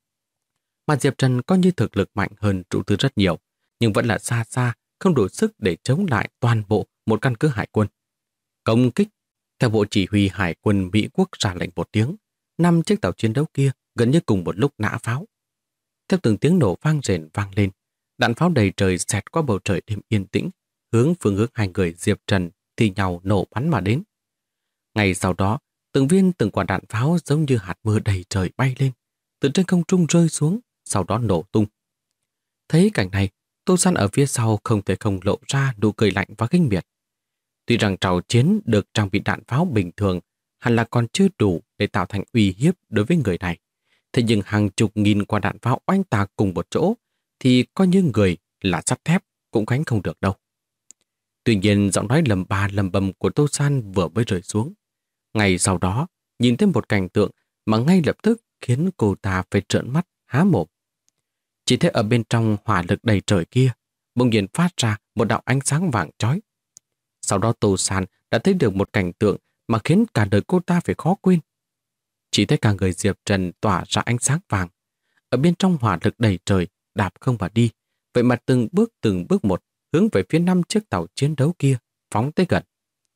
Mà Diệp Trần có như thực lực mạnh hơn Trụ Tư rất nhiều, nhưng vẫn là xa xa, không đủ sức để chống lại toàn bộ một căn cứ hải quân. Công kích! Theo bộ chỉ huy hải quân Mỹ Quốc ra lệnh một tiếng, 5 chiếc tàu chiến đấu kia gần như cùng một lúc nã pháo. Theo từng tiếng nổ vang rền vang lên, đạn pháo đầy trời xẹt qua bầu trời đêm yên tĩnh, hướng phương hướng hai người Diệp Trần thì nhau nổ bắn mà đến. Ngay sau đó, từng quả đạn pháo giống như hạt mưa đầy trời bay lên, từ trên không trung rơi xuống, sau đó nổ tung. Thấy cảnh này, Tô San ở phía sau không thể không lộ ra nụ cười lạnh và khinh miệt. Tuy rằng tàu chiến được trang bị đạn pháo bình thường hẳn là còn chưa đủ để tạo thành uy hiếp đối với người này, thế nhưng hàng chục nghìn quả đạn pháo oanh tạc cùng một chỗ thì coi như người là sắt thép cũng gánh không được đâu. Tuy nhiên giọng nói lầm ba lầm bầm của Tô San vừa mới rơi xuống. Ngay sau đó, nhìn thấy một cảnh tượng mà ngay lập tức khiến cô ta phải trợn mắt há mồm. Chỉ thấy ở bên trong hỏa lực đầy trời kia, bỗng nhiên phát ra một đạo ánh sáng vàng chói. Sau đó Tô San đã thấy được một cảnh tượng mà khiến cả đời cô ta phải khó quên. Chỉ thấy cả người Diệp Trần tỏa ra ánh sáng vàng. Ở bên trong hỏa lực đầy trời, đạp không mà đi. Vậy mà từng bước một hướng về phía 5 chiếc tàu chiến đấu kia, phóng tới gần.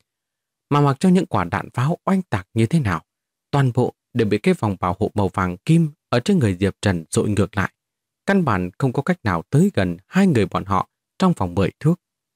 Mà mặc cho những quả đạn pháo oanh tạc như thế nào, toàn bộ đều bị cái vòng bảo hộ màu vàng kim ở trên người Diệp Trần dội ngược lại. Căn bản không có cách nào tới gần hai người bọn họ trong vòng 10 thước.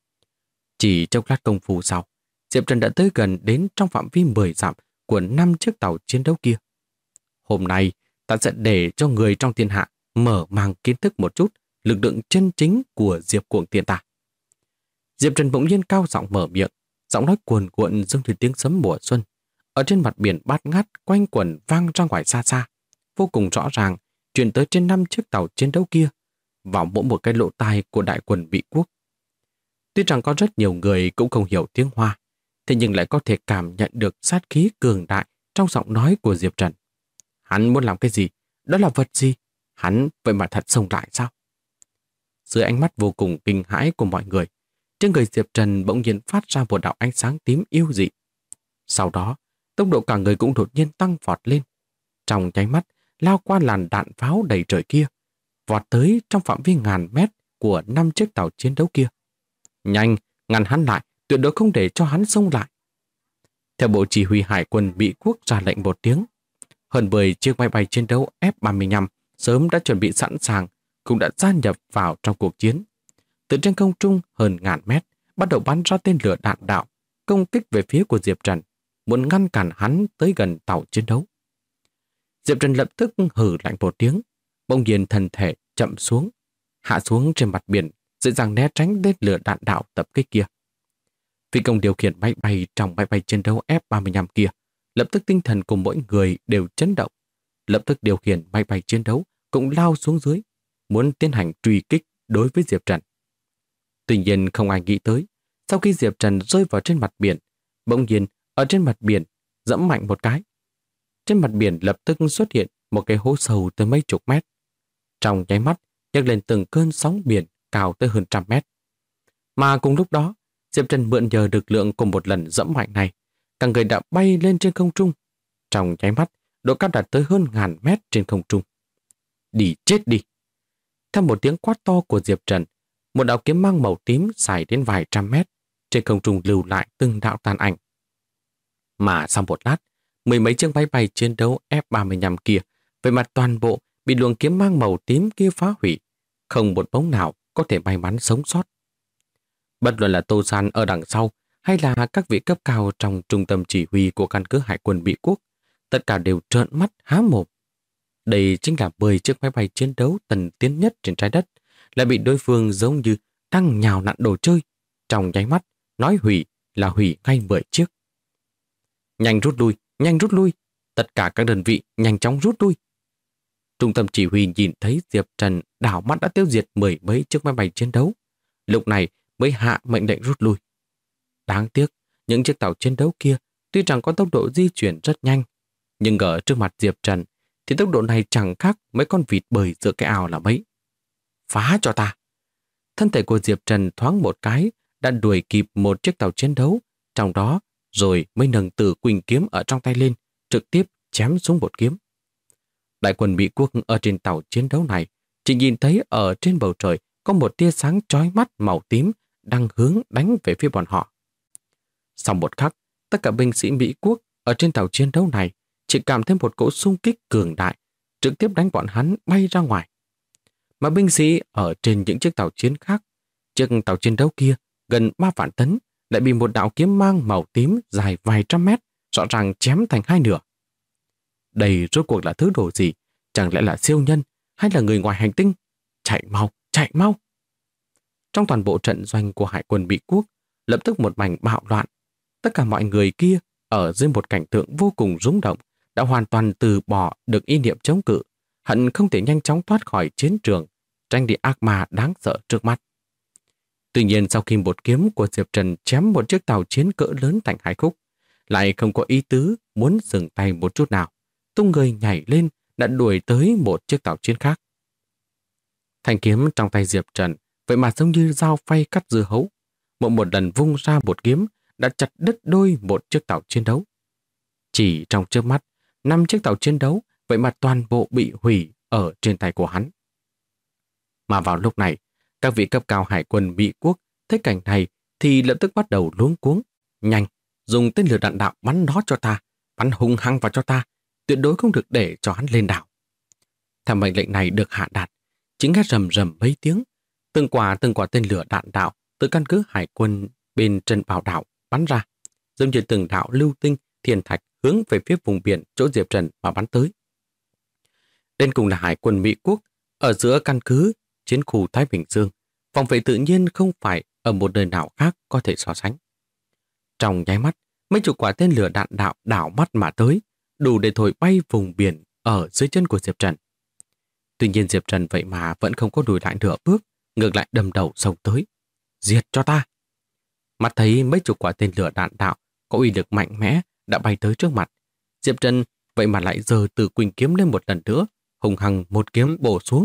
Chỉ trong lát công phu sau, Diệp Trần đã tới gần đến trong phạm vi 10 dặm của 5 chiếc tàu chiến đấu kia. Hôm nay, ta sẽ để cho người trong thiên hạ mở mang kiến thức một chút lực lượng chân chính của Diệp Cuồng Tiên ta. Diệp Trần bỗng nhiên cao giọng mở miệng, giọng nói cuồn cuộn giống như tiếng sấm mùa xuân. Ở trên mặt biển bát ngát quanh quẩn vang ra ngoài xa xa, vô cùng rõ ràng, truyền tới trên 5 chiếc tàu chiến đấu kia, vào mỗi một cái lỗ tai của đại quân Mỹ Quốc. Tuy rằng có rất nhiều người cũng không hiểu tiếng Hoa, thế nhưng lại có thể cảm nhận được sát khí cường đại trong giọng nói của Diệp Trần. Hắn muốn làm cái gì? Đó là vật gì? Hắn vậy mà thật xông lại sao? Dưới ánh mắt vô cùng kinh hãi của mọi người, trên người Diệp Trần bỗng nhiên phát ra một đạo ánh sáng tím yêu dị. Sau đó, tốc độ cả người cũng đột nhiên tăng vọt lên. Trong nháy mắt, lao qua làn đạn pháo đầy trời kia, vọt tới trong phạm vi ngàn mét của 5 chiếc tàu chiến đấu kia. Nhanh, ngăn hắn lại, tuyệt đối không để cho hắn xông lại. Theo bộ chỉ huy hải quân Mỹ Quốc ra lệnh một tiếng, hơn 10 chiếc máy bay chiến đấu F-35 sớm đã chuẩn bị sẵn sàng, cũng đã gia nhập vào trong cuộc chiến. Từ trên không trung hơn ngàn mét, bắt đầu bắn ra tên lửa đạn đạo, công kích về phía của Diệp Trần, muốn ngăn cản hắn tới gần tàu chiến đấu. Diệp Trần lập tức hừ lạnh một tiếng, bỗng nhiên thân thể chậm xuống, hạ xuống trên mặt biển, dễ dàng né tránh tên lửa đạn đạo tập kích kia. Phi công điều khiển máy bay trong máy bay chiến đấu F-35 kia, lập tức tinh thần của mỗi người đều chấn động, lập tức điều khiển máy bay chiến đấu cũng lao xuống dưới, muốn tiến hành truy kích đối với Diệp Trần. Tuy nhiên không ai nghĩ tới, sau khi Diệp Trần rơi vào trên mặt biển, bỗng nhiên ở trên mặt biển giẫm mạnh một cái. Trên mặt biển lập tức xuất hiện một cái hố sâu tới mấy chục mét. Trong nháy mắt nhấc lên từng cơn sóng biển cao tới hơn 100 mét. Mà cùng lúc đó, Diệp Trần mượn nhờ lực lượng của một lần giẫm mạnh này, cả người đã bay lên trên không trung. Trong nháy mắt, độ cao đạt tới hơn 1000 mét trên không trung. Đi chết đi! Theo một tiếng quát to của Diệp Trần, một đạo kiếm mang màu tím dài đến vài trăm mét, trên không trung lưu lại từng đạo tàn ảnh. Mà sau một lát, 10 mấy chiếc máy bay chiến đấu F-35 kia, về mặt toàn bộ bị luồng kiếm mang màu tím kia phá hủy, không một bóng nào có thể may mắn sống sót. Bất luận là Tô San ở đằng sau hay là các vị cấp cao trong trung tâm chỉ huy của căn cứ hải quân Mỹ Quốc, tất cả đều trợn mắt há mồm. Đây chính là 10 chiếc máy bay chiến đấu tân tiến nhất trên trái đất, lại bị đối phương giống như đang nhào nặn đồ chơi, Trong nháy mắt, nói hủy là hủy ngay 10 chiếc. Nhanh rút lui, nhanh rút lui. Tất cả các đơn vị nhanh chóng rút lui. Trung tâm chỉ huy nhìn thấy Diệp Trần đảo mắt đã tiêu diệt 10 mấy chiếc máy bay chiến đấu. Lúc này mới hạ mệnh lệnh rút lui. Đáng tiếc, những chiếc tàu chiến đấu kia tuy rằng có tốc độ di chuyển rất nhanh, nhưng ở trước mặt Diệp Trần thì tốc độ này chẳng khác mấy con vịt bơi giữa cái ao là mấy. Phá cho ta! Thân thể của Diệp Trần thoáng một cái đã đuổi kịp một chiếc tàu chiến đấu, trong đó rồi mới nâng Tử Quỳnh kiếm ở trong tay lên, trực tiếp chém xuống một kiếm. Đại quân Mỹ quốc ở trên tàu chiến đấu này chỉ nhìn thấy ở trên bầu trời có một tia sáng chói mắt màu tím đang hướng đánh về phía bọn họ. Sau một khắc, tất cả binh sĩ Mỹ quốc ở trên tàu chiến đấu này chỉ cảm thấy một cỗ xung kích cường đại, trực tiếp đánh bọn hắn bay ra ngoài. Mà binh sĩ ở trên những chiếc tàu chiến khác, chiếc tàu chiến đấu kia gần 3 vạn tấn lại bị một đạo kiếm mang màu tím dài vài trăm mét rõ ràng chém thành hai nửa. Đây rốt cuộc là thứ đồ gì? Chẳng lẽ là siêu nhân hay là người ngoài hành tinh? Chạy mau, chạy mau! Trong toàn bộ trận doanh của hải quân Mỹ quốc, lập tức một mảnh bạo loạn. Tất cả mọi người kia ở dưới một cảnh tượng vô cùng rung động đã hoàn toàn từ bỏ được ý niệm chống cự, hận không thể nhanh chóng thoát khỏi chiến trường, tránh đi ác ma đáng sợ trước mắt. Tuy nhiên sau khi một kiếm của Diệp Trần chém một chiếc tàu chiến cỡ lớn thành hai khúc, lại không có ý tứ muốn dừng tay một chút nào, tung người nhảy lên đã đuổi tới một chiếc tàu chiến khác. Thanh kiếm trong tay Diệp Trần vậy mà giống như dao phay cắt dưa hấu, một lần vung ra một kiếm đã chặt đứt đôi một chiếc tàu chiến đấu. Chỉ trong chớp mắt, 5 chiếc tàu chiến đấu vậy mà toàn bộ bị hủy ở trên tay của hắn. Mà vào lúc này, các vị cấp cao hải quân Mỹ quốc thấy cảnh này thì lập tức bắt đầu luống cuống. Nhanh, dùng tên lửa đạn đạo bắn nó cho ta, bắn hung hăng vào cho ta, tuyệt đối không được để cho hắn lên đảo. Theo mệnh lệnh này được hạ đạt, chính nghe rầm rầm mấy tiếng, từng quả tên lửa đạn đạo từ căn cứ hải quân bên chân bảo đảo bắn ra, giống như từng đạo lưu tinh thiên thạch hướng về phía vùng biển chỗ Diệp Trần mà bắn tới. Đến cùng là hải quân Mỹ quốc ở giữa căn cứ chiến khu Thái Bình Dương, phòng vệ tự nhiên không phải ở một nơi nào khác có thể so sánh. Trong nháy mắt, mấy chục quả tên lửa đạn đạo đảo mắt mà tới, đủ để thổi bay vùng biển ở dưới chân của Diệp Trần. Tuy nhiên Diệp Trần vậy mà vẫn không có lùi lại nửa bước, ngược lại đâm đầu xông tới. Diệt cho ta! Mắt thấy mấy chục quả tên lửa đạn đạo có uy lực mạnh mẽ đã bay tới trước mặt. Diệp Trần vậy mà lại giơ Tử Quỳnh kiếm lên một lần nữa, hùng hăng một kiếm bổ xuống.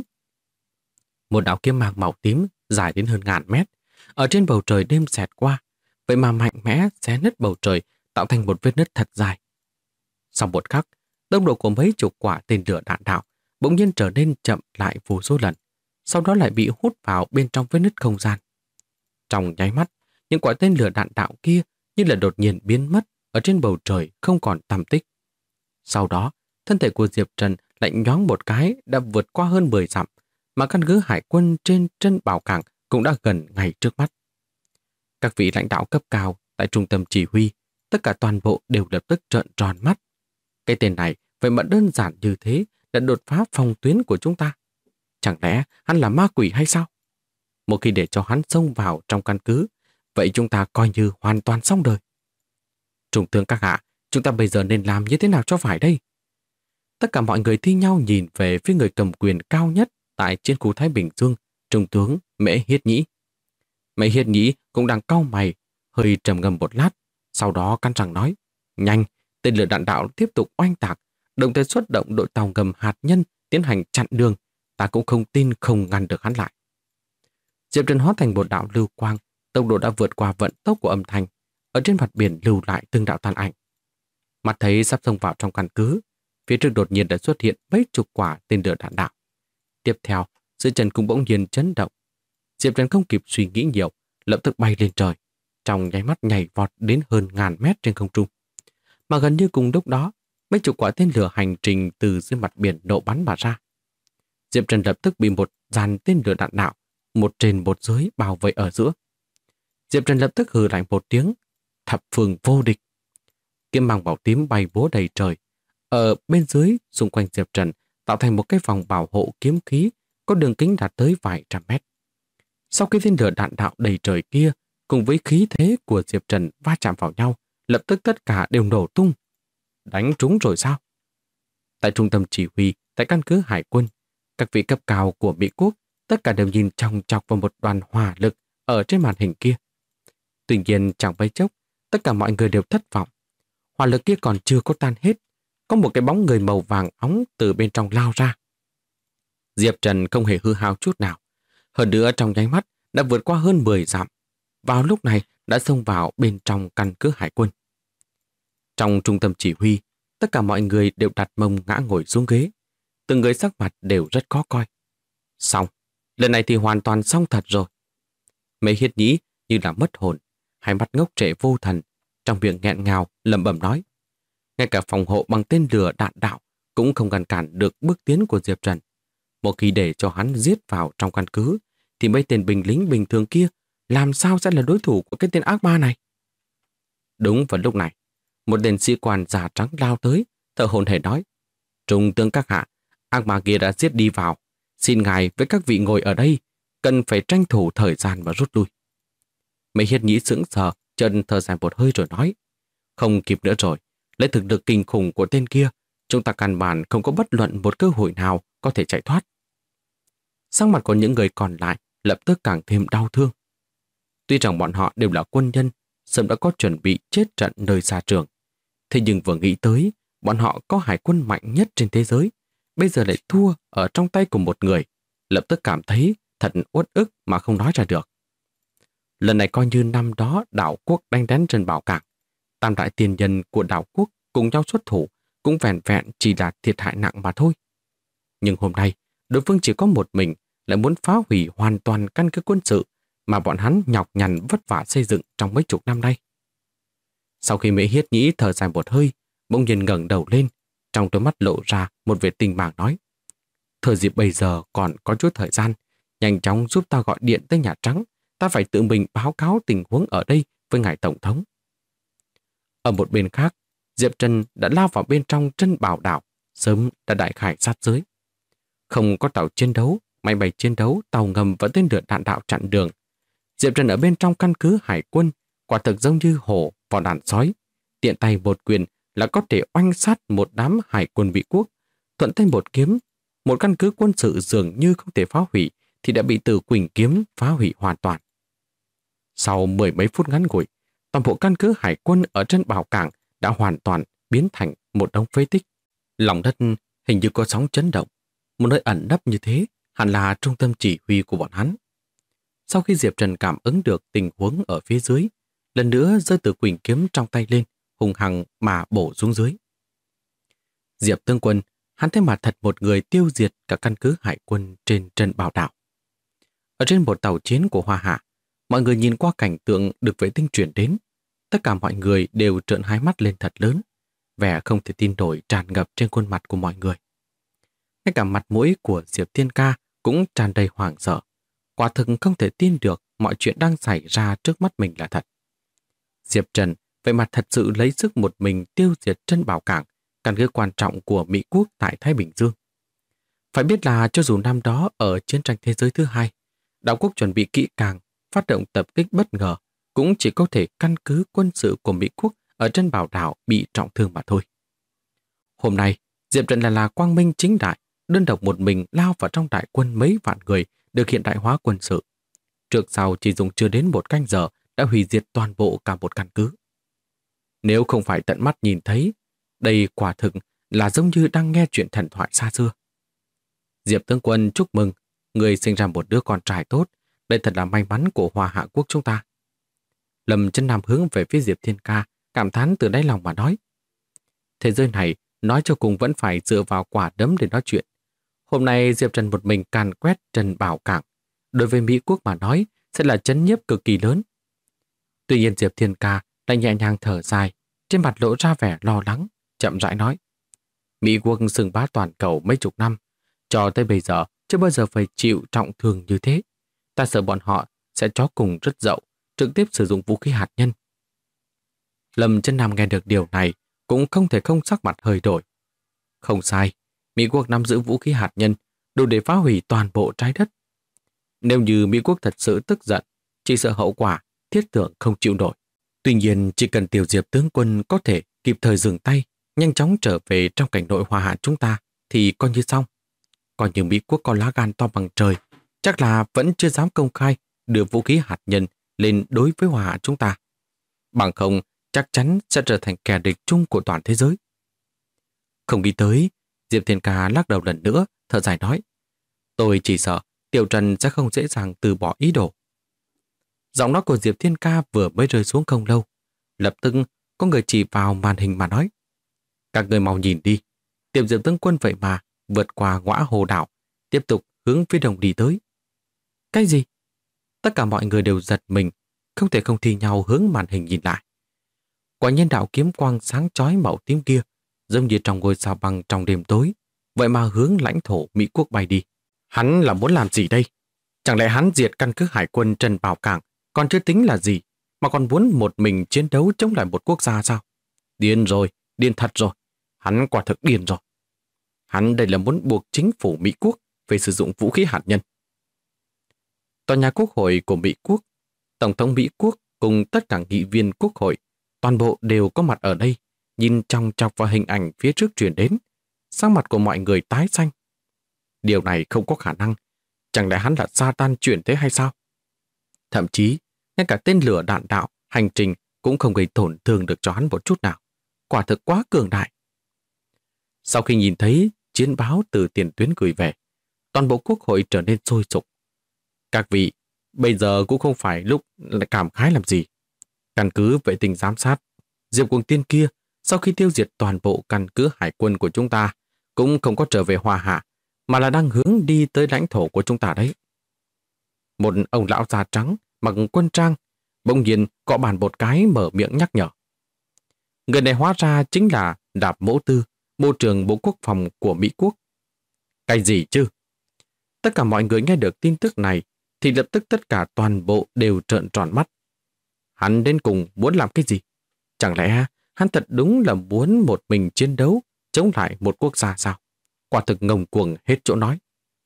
Một đạo kiếm mang màu tím dài đến hơn 1000 mét, ở trên bầu trời đêm xẹt qua, vậy mà mạnh mẽ xé nứt bầu trời tạo thành một vết nứt thật dài. Sau một khắc, tốc độ của mấy chục quả tên lửa đạn đạo bỗng nhiên trở nên chậm lại vô số lần, sau đó lại bị hút vào bên trong vết nứt không gian. Trong nháy mắt, những quả tên lửa đạn đạo kia như là đột nhiên biến mất ở trên bầu trời không còn tăm tích. Sau đó, thân thể của Diệp Trần lại nhoáng một cái đã vượt qua hơn 10 dặm, mà căn cứ hải quân trên chân bảo cảng cũng đã gần ngay trước mắt. Các vị lãnh đạo cấp cao tại trung tâm chỉ huy, tất cả toàn bộ đều lập tức trợn tròn mắt. Cái tên này vậy mà đơn giản như thế đã đột phá phòng tuyến của chúng ta. Chẳng lẽ hắn là ma quỷ hay sao? Một khi để cho hắn xông vào trong căn cứ, vậy chúng ta coi như hoàn toàn xong đời. Trung tướng các hạ, chúng ta bây giờ nên làm như thế nào cho phải đây? Tất cả mọi người thi nhau nhìn về phía người cầm quyền cao nhất tại chiến khu Thái Bình Dương, Trung tướng Mễ Hiết Nhĩ. Mễ Hiết Nhĩ cũng đang cau mày, hơi trầm ngâm một lát, sau đó cắn răng nói: nhanh, tên lửa đạn đạo tiếp tục oanh tạc, đồng thời xuất động đội tàu ngầm hạt nhân tiến hành chặn đường, ta cũng không tin không ngăn được hắn lại. Diệp Trần hóa thành một đạo lưu quang, tốc độ đã vượt qua vận tốc của âm thanh, ở trên mặt biển lưu lại từng đạo tàn ảnh. Mắt thấy sắp xông vào trong căn cứ, phía trước đột nhiên đã xuất hiện mấy chục quả tên lửa đạn đạo. Tiếp theo, dưới chân cũng bỗng nhiên chấn động. Diệp Trần không kịp suy nghĩ nhiều, lập tức bay lên trời, trong nháy mắt nhảy vọt đến hơn 1000 mét trên không trung. Mà gần như cùng lúc đó, mấy chục quả tên lửa hành trình từ dưới mặt biển nổ bắn mà ra. Diệp Trần lập tức bị một dàn tên lửa đạn đạo, một trên một dưới bao vây ở giữa. Diệp Trần lập tức hừ lạnh một tiếng, thập phương vô địch. Kiếm mang màu tím bay búa đầy trời. Ở bên dưới, xung quanh Diệp Trần tạo thành một cái vòng bảo hộ kiếm khí có đường kính đạt tới vài trăm mét. Sau khi tên lửa đạn đạo đầy trời kia cùng với khí thế của Diệp Trần va chạm vào nhau, lập tức tất cả đều nổ tung. Đánh trúng rồi sao? Tại trung tâm chỉ huy, tại căn cứ hải quân, các vị cấp cao của Mỹ Quốc tất cả đều nhìn chòng chọc vào một đoàn hỏa lực ở trên màn hình kia. Tuy nhiên chẳng mấy chốc, tất cả mọi người đều thất vọng. Hỏa lực kia còn chưa có tan hết, có một cái bóng người màu vàng óng từ bên trong lao ra. Diệp Trần không hề hư hao chút nào. Hơn nữa trong nháy mắt đã vượt qua hơn 10 dặm. Vào lúc này đã xông vào bên trong căn cứ hải quân. Trong trung tâm chỉ huy, tất cả mọi người đều đặt mông ngã ngồi xuống ghế. Từng người sắc mặt đều rất khó coi. Xong, lần này thì hoàn toàn xong thật rồi. Mễ Hiết Nhĩ như là mất hồn, hai mắt ngốc trệ vô thần, trong miệng nghẹn ngào lẩm bẩm nói. Ngay cả phòng hộ bằng tên lửa đạn đạo cũng không ngăn cản được bước tiến của Diệp Trần. Một khi để cho hắn giết vào trong căn cứ, thì mấy tên binh lính bình thường kia làm sao sẽ là đối thủ của cái tên ác ma này? Đúng vào lúc này, một tên sĩ quan da trắng lao tới, thở hổn hển nói: Trung tướng các hạ, ác ma kia đã giết đi vào. Xin ngài với các vị ngồi ở đây, cần phải tranh thủ thời gian và rút lui. Mễ Hiết Nhĩ sững sờ, chân thở dài một hơi rồi nói: Không kịp nữa rồi, lấy thực lực kinh khủng của tên kia, chúng ta căn bản không có bất luận một cơ hội nào có thể chạy thoát. Sắc mặt của những người còn lại lập tức càng thêm đau thương. Tuy rằng bọn họ đều là quân nhân, sớm đã có chuẩn bị chết trận nơi xa trường. Thế nhưng vừa nghĩ tới, bọn họ có hải quân mạnh nhất trên thế giới, bây giờ lại thua ở trong tay của một người, lập tức cảm thấy thật uất ức mà không nói ra được. Lần này coi như năm đó đảo quốc đánh đến Trần Bảo Cảng, tam đại tiền nhân của đảo quốc cùng nhau xuất thủ, cũng vẹn vẹn chỉ là thiệt hại nặng mà thôi. Nhưng hôm nay, đối phương chỉ có một mình, lại muốn phá hủy hoàn toàn căn cứ quân sự mà bọn hắn nhọc nhằn vất vả xây dựng trong mấy chục năm nay. Sau khi Mễ Hiết Nhĩ thở dài một hơi, bỗng nhiên ngẩng đầu lên, trong đôi mắt lộ ra một vẻ tình màng nói: Thời dịp bây giờ còn có chút thời gian, nhanh chóng giúp ta gọi điện tới Nhà Trắng, ta phải tự mình báo cáo tình huống ở đây với ngài Tổng thống. Ở một bên khác, Diệp Trần đã lao vào bên trong Trân Bảo đảo, sớm đã đại khải sát giới. Không có tàu chiến đấu, máy bay chiến đấu, tàu ngầm và tên lửa đạn đạo chặn đường. Diệp Trần ở bên trong căn cứ hải quân, quả thực giống như hổ vào đàn sói. Tiện tay một quyền là có thể oanh sát một đám hải quân Mỹ Quốc. Thuận tay một kiếm, một căn cứ quân sự dường như không thể phá hủy thì đã bị Từ Quỳnh kiếm phá hủy hoàn toàn. Sau 10 mấy phút ngắn ngủi, toàn bộ căn cứ hải quân ở trên Bảo Cảng đã hoàn toàn biến thành một đống phế tích. Lòng đất hình như có sóng chấn động. Một nơi ẩn nấp như thế hẳn là trung tâm chỉ huy của bọn hắn. Sau khi Diệp Trần cảm ứng được tình huống ở phía dưới, lần nữa giơ Từ Quỳnh kiếm trong tay lên, hùng hăng mà bổ xuống dưới. Diệp tướng quân, hắn thấy mà thật một người tiêu diệt cả căn cứ hải quân trên Trân Bảo đảo. Ở trên một tàu chiến của Hoa Hạ, mọi người nhìn qua cảnh tượng được vệ tinh chuyển đến. Tất cả mọi người đều trợn hai mắt lên thật lớn, vẻ không thể tin nổi tràn ngập trên khuôn mặt của mọi người. Ngay cả mặt mũi của Diệp Thiên Ca cũng tràn đầy hoảng sợ. Quả thực không thể tin được mọi chuyện đang xảy ra trước mắt mình là thật. Diệp Trần vậy mà thật sự lấy sức một mình tiêu diệt Trân Bảo Cảng, căn cứ quan trọng của Mỹ Quốc tại Thái Bình Dương. Phải biết là cho dù năm đó ở chiến tranh thế giới thứ hai, đảo quốc chuẩn bị kỹ càng, phát động tập kích bất ngờ, cũng chỉ có thể căn cứ quân sự của Mỹ Quốc ở Trân Bảo đảo bị trọng thương mà thôi. Hôm nay, Diệp Trần là quang minh chính đại, đơn độc một mình lao vào trong đại quân mấy vạn người được hiện đại hóa quân sự. Trước sau chỉ dùng chưa đến một canh giờ đã hủy diệt toàn bộ cả một căn cứ. Nếu không phải tận mắt nhìn thấy, đây quả thực là giống như đang nghe chuyện thần thoại xa xưa. Diệp tướng quân chúc mừng, người sinh ra một đứa con trai tốt, đây thật là may mắn của Hoa Hạ quốc chúng ta. Lâm Chân Nam hướng về phía Diệp Thiên Ca, cảm thán từ đáy lòng mà nói. Thế giới này, nói cho cùng vẫn phải dựa vào quả đấm để nói chuyện. Hôm nay Diệp Trần một mình càn quét Trân Bảo Cảng, đối với Mỹ Quốc mà nói sẽ là chấn nhiếp cực kỳ lớn. Tuy nhiên Diệp Thiên Ca lại nhẹ nhàng thở dài, trên mặt lộ ra vẻ lo lắng, chậm rãi nói. Mỹ Quốc xưng bá toàn cầu mấy chục năm, cho tới bây giờ chưa bao giờ phải chịu trọng thương như thế. Ta sợ bọn họ sẽ chó cùng rất dậu, trực tiếp sử dụng vũ khí hạt nhân. Lâm Chân Nam nghe được điều này cũng không thể không sắc mặt hơi đổi. Không sai, Mỹ Quốc nắm giữ vũ khí hạt nhân đủ để phá hủy toàn bộ trái đất. Nếu như Mỹ Quốc thật sự tức giận, chỉ sợ hậu quả thiết tưởng không chịu nổi. Tuy nhiên, chỉ cần Tiểu Diệp tướng quân có thể kịp thời dừng tay, nhanh chóng trở về trong cảnh nội hòa hạn chúng ta, thì coi như xong. Còn như Mỹ quốc có lá gan to bằng trời, chắc là vẫn chưa dám công khai đưa vũ khí hạt nhân lên đối với hòa hạn chúng ta. Bằng không, chắc chắn sẽ trở thành kẻ địch chung của toàn thế giới. Không nghĩ tới, Diệp Thiên Ca lắc đầu lần nữa, thở dài nói. Tôi chỉ sợ Tiểu Trần sẽ không dễ dàng từ bỏ ý đồ. Giọng nói của Diệp Thiên Ca vừa mới rơi xuống không lâu. Lập tức có người chỉ vào màn hình mà nói. Các người mau nhìn đi. Tiểu Diệp tướng quân vậy mà vượt qua ngõa hồ đảo, tiếp tục hướng phía đông đi tới. Cái gì? Tất cả mọi người đều giật mình, không thể không thi nhau hướng màn hình nhìn lại. Quả nhiên đạo kiếm quang sáng chói màu tím kia, giống như trong ngôi sao băng trong đêm tối, vậy mà hướng lãnh thổ Mỹ quốc bay đi. Hắn là muốn làm gì đây? Chẳng lẽ hắn diệt căn cứ hải quân Trần Bảo Cảng còn chưa tính là gì, mà còn muốn một mình chiến đấu chống lại một quốc gia sao? Điên rồi, điên thật rồi. Hắn quả thực điên rồi. Hắn đây là muốn buộc chính phủ Mỹ quốc về sử dụng vũ khí hạt nhân. Tòa nhà quốc hội của Mỹ quốc, Tổng thống Mỹ quốc cùng tất cả nghị viên quốc hội, toàn bộ đều có mặt ở đây, nhìn chòng chọc vào hình ảnh phía trước truyền đến. Sắc mặt của mọi người tái xanh. Điều này không có khả năng. Chẳng lẽ hắn là Satan chuyển thế hay sao? Thậm chí, ngay cả tên lửa đạn đạo, hành trình cũng không gây tổn thương được cho hắn một chút nào. Quả thực quá cường đại. Sau khi nhìn thấy chiến báo từ tiền tuyến gửi về, toàn bộ quốc hội trở nên sôi sục. Các vị, bây giờ cũng không phải lúc cảm khái làm gì. Căn cứ vệ tinh giám sát, Diệp Cuồng Tiên kia, sau khi tiêu diệt toàn bộ căn cứ hải quân của chúng ta, cũng không có trở về hòa hạ, mà là đang hướng đi tới lãnh thổ của chúng ta đấy. Một ông lão da trắng, mặc quân trang, bỗng nhiên cọ bàn một cái mở miệng nhắc nhở. Người này hóa ra chính là Đạp Mỗ Tư, Bộ trưởng Bộ Quốc phòng của Mỹ quốc. Cái gì chứ? Tất cả mọi người nghe được tin tức này, thì lập tức tất cả toàn bộ đều trợn tròn mắt. Hắn đến cùng muốn làm cái gì? Chẳng lẽ hắn thật đúng là muốn một mình chiến đấu chống lại một quốc gia sao? Quả thực ngông cuồng hết chỗ nói.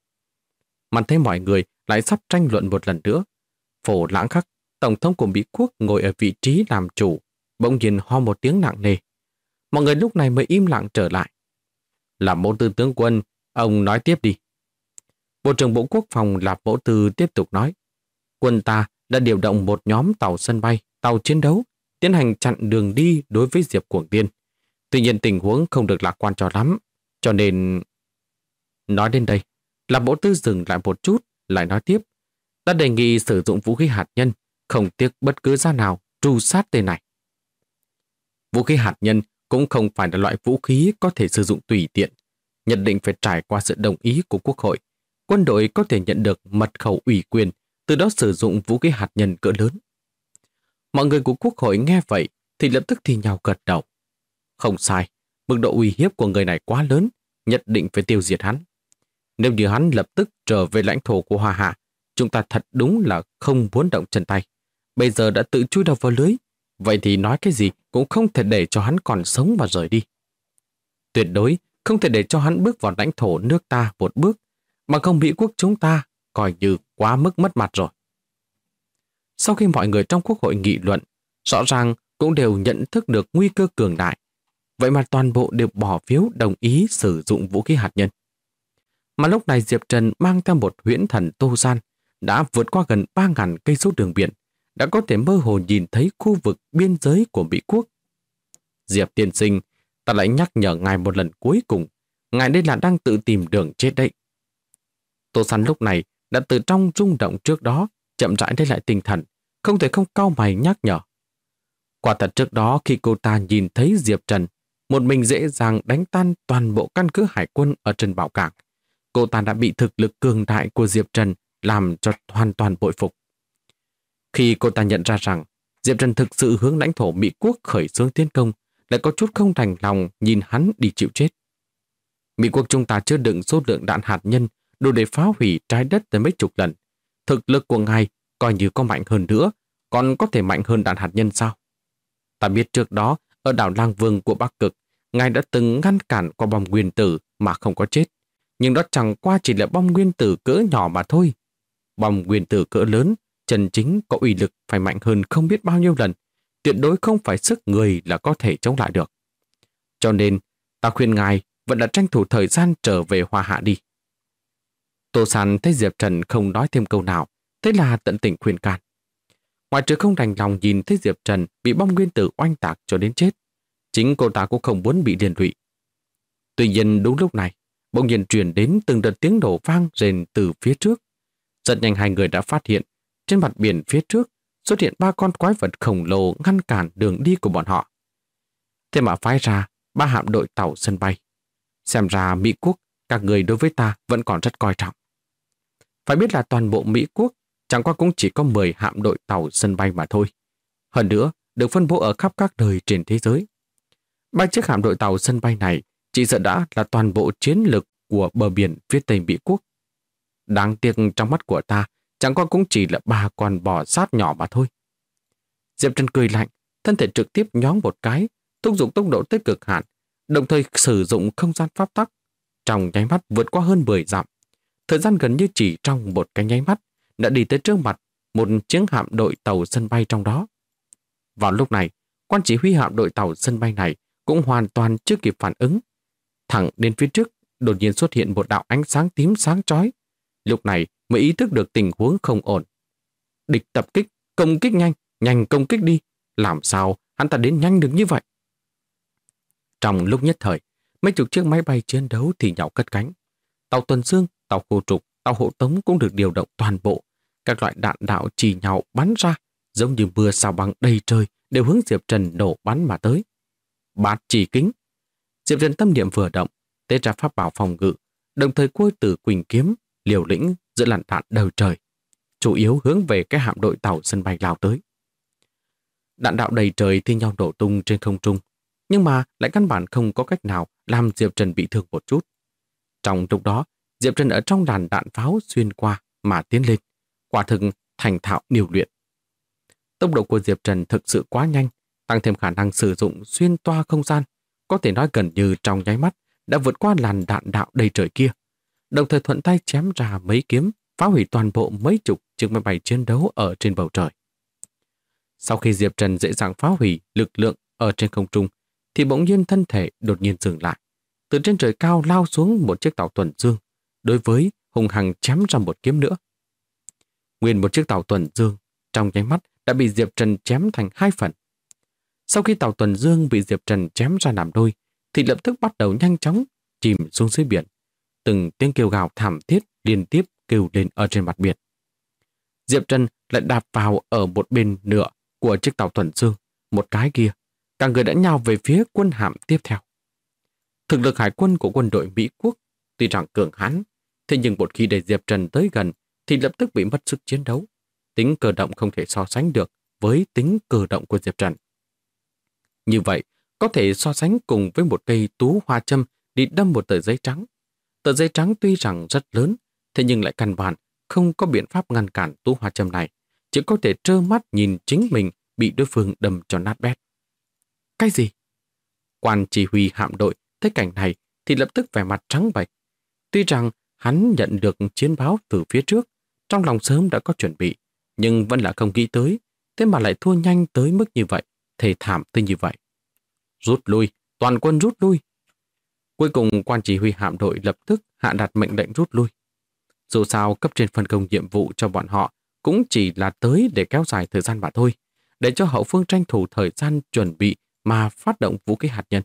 Mà thấy mọi người lại sắp tranh luận một lần nữa. Phổ Lãng Khắc, Tổng thống của Mỹ quốc ngồi ở vị trí làm chủ, bỗng nhiên ho một tiếng nặng nề. Mọi người lúc này mới im lặng trở lại. Làm Mỗ Tư tướng quân, ông nói tiếp đi. Bộ trưởng Bộ Quốc phòng Lạp Mỗ Tư tiếp tục nói. Quân ta đã điều động một nhóm tàu sân bay, tàu chiến đấu, tiến hành chặn đường đi đối với Diệp Cuồng Tiên. Tuy nhiên tình huống không được lạc quan cho lắm, cho nên... Nói đến đây, Lạp Mỗ Tư dừng lại một chút, lại nói tiếp. Ta đề nghị sử dụng vũ khí hạt nhân, không tiếc bất cứ giá nào tru sát tên này. Vũ khí hạt nhân cũng không phải là loại vũ khí có thể sử dụng tùy tiện, nhất định phải trải qua sự đồng ý của Quốc hội. Quân đội có thể nhận được mật khẩu ủy quyền, từ đó sử dụng vũ khí hạt nhân cỡ lớn. Mọi người của Quốc hội nghe vậy thì lập tức thì nhào gật đầu. Không sai, mức độ uy hiếp của người này quá lớn, nhất định phải tiêu diệt hắn. Nếu như hắn lập tức trở về lãnh thổ của Hoa Hạ, chúng ta thật đúng là không muốn động chân tay. Bây giờ đã tự chui đầu vào lưới, vậy thì nói cái gì cũng không thể để cho hắn còn sống mà rời đi. Tuyệt đối không thể để cho hắn bước vào lãnh thổ nước ta một bước, mà không Mỹ quốc chúng ta coi như quá mức mất mặt rồi. Sau khi mọi người trong quốc hội nghị luận, rõ ràng cũng đều nhận thức được nguy cơ cường đại. Vậy mà toàn bộ đều bỏ phiếu đồng ý sử dụng vũ khí hạt nhân. Mà lúc này Diệp Trần mang theo một huyễn thần Tô Gian, đã vượt qua gần 3.000 cây số đường biển, đã có thể mơ hồ nhìn thấy khu vực biên giới của Mỹ quốc. Diệp tiên sinh, ta lại nhắc nhở ngài một lần cuối cùng, ngài đây là đang tự tìm đường chết đấy. Tô San lúc này đã từ trong rung động trước đó chậm rãi lấy lại tinh thần, không thể không cau mày nhắc nhở. Quả thật trước đó khi cô ta nhìn thấy Diệp Trần một mình dễ dàng đánh tan toàn bộ căn cứ hải quân ở Trần Bảo Cảng, cô ta đã bị thực lực cường đại của Diệp Trần làm cho hoàn toàn bội phục. Khi cô ta nhận ra rằng Diệp Trần thực sự hướng lãnh thổ Mỹ quốc khởi xướng tiến công, lại có chút không thành lòng nhìn hắn đi chịu chết. Mỹ quốc chúng ta chứa đựng số lượng đạn hạt nhân đủ để phá hủy trái đất tới mấy chục lần. Thực lực của ngài coi như có mạnh hơn nữa, còn có thể mạnh hơn đạn hạt nhân sao? Ta biết trước đó, ở đảo Lang Vương của Bắc Cực, ngài đã từng ngăn cản qua bom nguyên tử mà không có chết. Nhưng đó chẳng qua chỉ là bom nguyên tử cỡ nhỏ mà thôi. Bom nguyên tử cỡ lớn chân chính có uy lực phải mạnh hơn không biết bao nhiêu lần, tuyệt đối không phải sức người là có thể chống lại được. Cho nên, ta khuyên ngài vẫn là tranh thủ thời gian trở về Hoa Hạ đi. Tô San thấy Diệp Trần không nói thêm câu nào, thế là tận tình khuyên can. Ngoài trừ không đành lòng nhìn thấy Diệp Trần bị bom nguyên tử oanh tạc cho đến chết, chính cô ta cũng không muốn bị liên lụy. Tuy nhiên đúng lúc này, bỗng nhiên truyền đến từng đợt tiếng nổ vang rền từ phía trước. Rất nhanh hai người đã phát hiện, trên mặt biển phía trước xuất hiện 3 con quái vật khổng lồ ngăn cản đường đi của bọn họ. Thế mà phái ra 3 hạm đội tàu sân bay. Xem ra Mỹ Quốc, các người đối với ta vẫn còn rất coi trọng. Phải biết là toàn bộ Mỹ Quốc chẳng qua cũng chỉ có 10 hạm đội tàu sân bay mà thôi. Hơn nữa, được phân bố ở khắp các nơi trên thế giới. 3 chiếc hạm đội tàu sân bay này chỉ sợ đã là toàn bộ chiến lược của bờ biển phía Tây Mỹ Quốc. Đáng tiếc trong mắt của ta, chẳng qua cũng chỉ là 3 con bò sát nhỏ mà thôi. Diệp Trần cười lạnh, thân thể trực tiếp nhón một cái, thúc giục tốc độ tới cực hạn, đồng thời sử dụng không gian pháp tắc. Trong nháy mắt vượt qua hơn 10 dặm. Thời gian gần như chỉ trong một cái nháy mắt đã đi tới trước mặt một chiếc hạm đội tàu sân bay trong đó. Vào lúc này, quan chỉ huy hạm đội tàu sân bay này cũng hoàn toàn chưa kịp phản ứng. Thẳng đến phía trước, đột nhiên xuất hiện một đạo ánh sáng tím sáng chói. Lúc này mới ý thức được tình huống không ổn. Địch tập kích, công kích nhanh, nhanh công kích đi. Làm sao hắn ta đến nhanh được như vậy? Trong lúc nhất thời, mấy chục chiếc máy bay chiến đấu thì nhào cất cánh. Tàu tuần dương, tàu khu trục, tàu hộ tống cũng được điều động toàn bộ. Các loại đạn đạo chỉ nhào bắn ra, giống như mưa sao băng đầy trời, đều hướng Diệp Trần nổ bắn mà tới. Bát chỉ kính. Diệp Trần tâm niệm vừa động, tế ra pháp bảo phòng ngự, đồng thời côi từ quỳnh kiếm, liều lĩnh giữa làn đạn đầu trời, chủ yếu hướng về cái hạm đội tàu sân bay lao tới. Đạn đạo đầy trời thi nhau đổ tung trên không trung, nhưng mà lại căn bản không có cách nào làm Diệp Trần bị thương một chút. Trong lúc đó, Diệp Trần ở trong làn đạn pháo xuyên qua mà tiến lên, quả thực thành thạo điều luyện. Tốc độ của Diệp Trần thực sự quá nhanh, tăng thêm khả năng sử dụng xuyên toa không gian, có thể nói gần như trong nháy mắt đã vượt qua làn đạn đạo đầy trời kia, đồng thời thuận tay chém ra mấy kiếm, phá hủy toàn bộ mấy chục chiếc máy bay chiến đấu ở trên bầu trời. Sau khi Diệp Trần dễ dàng phá hủy lực lượng ở trên không trung, thì bỗng nhiên thân thể đột nhiên dừng lại. Từ trên trời cao lao xuống một chiếc tàu tuần dương, đối với hùng hằng chém ra một kiếm nữa. Nguyên một chiếc tàu tuần dương trong nháy mắt đã bị Diệp Trần chém thành 2 phần. Sau khi tàu tuần dương bị Diệp Trần chém ra làm đôi, thì lập tức bắt đầu nhanh chóng chìm xuống dưới biển. Từng tiếng kêu gào thảm thiết liên tiếp kêu lên ở trên mặt biển. Diệp Trần lại đạp vào ở một bên nửa của chiếc tàu tuần dương, một cái kia, cả người đã nhào về phía quân hạm tiếp theo. Thực lực hải quân của quân đội Mỹ Quốc tuy rằng cường hãn, thế nhưng một khi để Diệp Trần tới gần thì lập tức bị mất sức chiến đấu. Tính cơ động không thể so sánh được với tính cơ động của Diệp Trần. Như vậy, có thể so sánh cùng với một cây tú hoa châm đi đâm một tờ giấy trắng. Tờ giấy trắng tuy rằng rất lớn, thế nhưng lại căn bản không có biện pháp ngăn cản tú hoa châm này, chỉ có thể trơ mắt nhìn chính mình bị đối phương đâm cho nát bét. Cái gì? Quan chỉ huy hạm đội thấy cảnh này thì lập tức vẻ mặt trắng bệch. Tuy rằng hắn nhận được chiến báo từ phía trước, trong lòng sớm đã có chuẩn bị, nhưng vẫn là không nghĩ tới, thế mà lại thua nhanh tới mức như vậy, thề thảm tới như vậy. Rút lui, toàn quân rút lui. Cuối cùng quan chỉ huy hạm đội lập tức hạ đạt mệnh lệnh rút lui. Dù sao cấp trên phân công nhiệm vụ cho bọn họ cũng chỉ là tới để kéo dài thời gian mà thôi, để cho hậu phương tranh thủ thời gian chuẩn bị mà phát động vũ khí hạt nhân.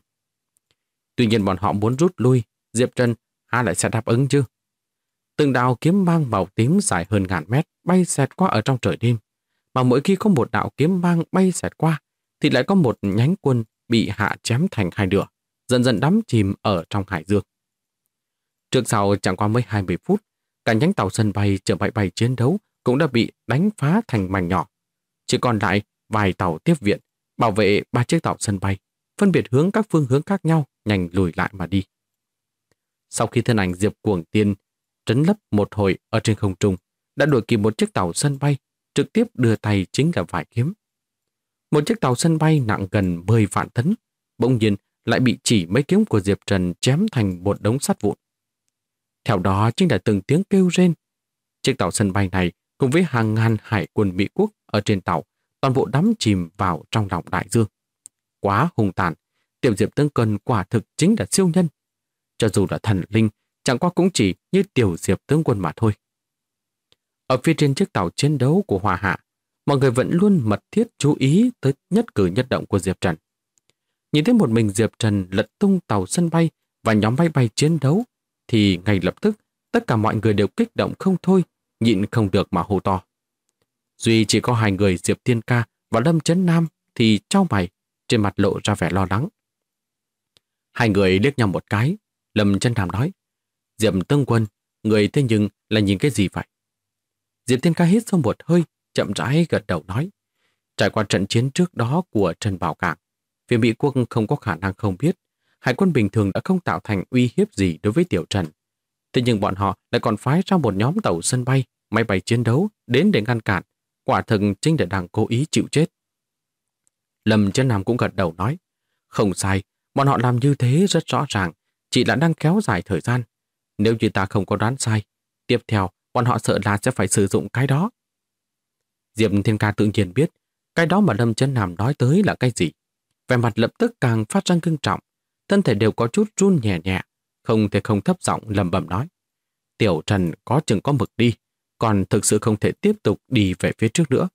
Tuy nhiên bọn họ muốn rút lui, Diệp Trần lại sẽ đáp ứng chứ? Từng đạo kiếm mang màu tím dài hơn ngàn mét bay xẹt qua ở trong trời đêm, mà mỗi khi có một đạo kiếm mang bay xẹt qua thì lại có một nhánh quân bị hạ chém thành hai nửa, dần dần đắm chìm ở trong hải dương. Trước sau chẳng qua mới 20 phút, cả nhánh tàu sân bay chở máy bay chiến đấu cũng đã bị đánh phá thành mảnh nhỏ. Chỉ còn lại vài tàu tiếp viện, bảo vệ 3 chiếc tàu sân bay, phân biệt hướng các phương hướng khác nhau, nhanh lùi lại mà đi. Sau khi thân ảnh Diệp Cuồng Tiên trấn lấp một hồi ở trên không trung, đã đuổi kịp một chiếc tàu sân bay, trực tiếp đưa tay chính là vài kiếm. Một chiếc tàu sân bay nặng gần 10 vạn tấn, bỗng nhiên lại bị chỉ mấy kiếm của Diệp Trần chém thành một đống sắt vụn. Theo đó chính là từng tiếng kêu rên. Chiếc tàu sân bay này cùng với hàng ngàn hải quân Mỹ quốc ở trên tàu, toàn bộ đắm chìm vào trong lòng đại dương. Quá hung tàn, tiểu Diệp tướng quân quả thực chính là siêu nhân. Cho dù là thần linh, chẳng qua cũng chỉ như tiểu Diệp tướng quân mà thôi. Ở phía trên chiếc tàu chiến đấu của Hoa Hạ, mọi người vẫn luôn mật thiết chú ý tới nhất cử nhất động của Diệp Trần. Nhìn thấy một mình Diệp Trần lật tung tàu sân bay và nhóm máy bay chiến đấu, thì ngay lập tức tất cả mọi người đều kích động không thôi, nhịn không được mà hô to. Duy chỉ có hai người Diệp Thiên Ca và Lâm Chấn Nam thì chau mày, trên mặt lộ ra vẻ lo lắng. Hai người liếc nhau một cái, Lâm Chấn Nam nói, Diệp tướng quân, người thế nhưng là nhìn cái gì vậy? Diệp Thiên Ca hít sâu một hơi, chậm rãi gật đầu nói, trải qua trận chiến trước đó của Trần Bảo Cảng, phía Mỹ quốc không có khả năng không biết hải quân bình thường đã không tạo thành uy hiếp gì đối với Tiểu Trần. Thế nhưng bọn họ lại còn phái ra một nhóm tàu sân bay, máy bay chiến đấu đến để ngăn cản, quả thực chính là đang cố ý chịu chết. Lâm Chấn Nam cũng gật đầu nói, không sai, bọn họ làm như thế rất rõ ràng, chỉ là đang kéo dài thời gian. Nếu như ta không có đoán sai, tiếp theo bọn họ sợ là sẽ phải sử dụng cái đó. Diệp Thiên Ca tự nhiên biết, cái đó mà Lâm Chấn Nam nói tới là cái gì. Vẻ mặt lập tức càng phát ra ngưng trọng, thân thể đều có chút run nhẹ nhẹ, không thể không thấp giọng lẩm bẩm nói. Tiểu Trần có chừng có mực đi, còn thực sự không thể tiếp tục đi về phía trước nữa.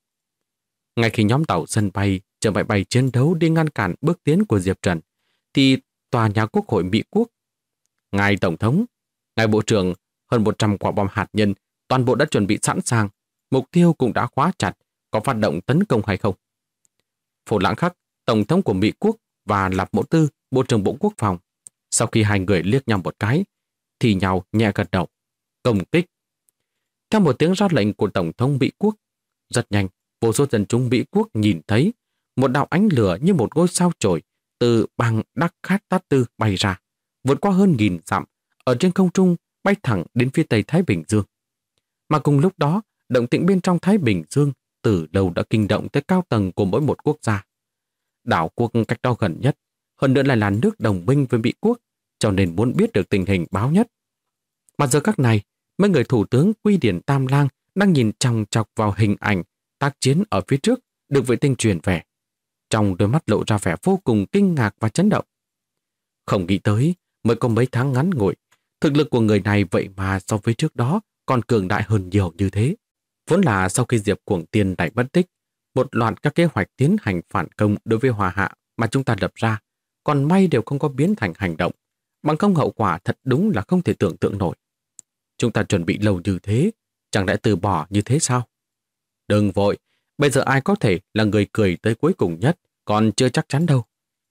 Ngay khi nhóm tàu sân bay chở máy bay chiến đấu đi ngăn cản bước tiến của Diệp Trần, thì tòa nhà Quốc hội Mỹ Quốc, ngài Tổng thống, ngài Bộ trưởng, hơn 100 quả bom hạt nhân, toàn bộ đã chuẩn bị sẵn sàng, mục tiêu cũng đã khóa chặt, có phát động tấn công hay không? Phổ Lãng Khắc, Tổng thống của Mỹ Quốc và Lạp Mỗ Tư, Bộ trưởng Bộ Quốc phòng, sau khi hai người liếc nhau một cái, thì nhau nhẹ gật đầu. Công kích. Theo một tiếng ra lệnh của Tổng thống Mỹ Quốc, rất nhanh, vô số dân chúng Mỹ Quốc nhìn thấy một đạo ánh lửa như một ngôi sao chổi từ bang Đắc Khát Tát Tư bay ra, vượt qua hơn 1000 dặm, ở trên không trung bay thẳng đến phía tây Thái Bình Dương. Mà cùng lúc đó, động tĩnh bên trong Thái Bình Dương từ lâu đã kinh động tới cao tầng của mỗi một quốc gia. Đảo quốc cách đó gần nhất, hơn nữa lại là nước đồng minh với Mỹ Quốc, cho nên muốn biết được tình hình báo nhất. Mà giờ các này, mấy người thủ tướng Quy Điển Tam Lang đang nhìn chòng chọc vào hình ảnh tác chiến ở phía trước được vệ tinh truyền về. Trong đôi mắt lộ ra vẻ vô cùng kinh ngạc và chấn động. Không nghĩ tới, mới có mấy tháng ngắn ngủi, thực lực của người này vậy mà so với trước đó còn cường đại hơn nhiều như thế. Vốn là sau khi Diệp Cuồng Tiên đại mất tích, một loạt các kế hoạch tiến hành phản công đối với Hoa Hạ mà chúng ta lập ra, còn may đều không có biến thành hành động, bằng không hậu quả thật đúng là không thể tưởng tượng nổi. Chúng ta chuẩn bị lâu như thế, chẳng lẽ từ bỏ như thế sao? Đừng vội, bây giờ ai có thể là người cười tới cuối cùng nhất, còn chưa chắc chắn đâu.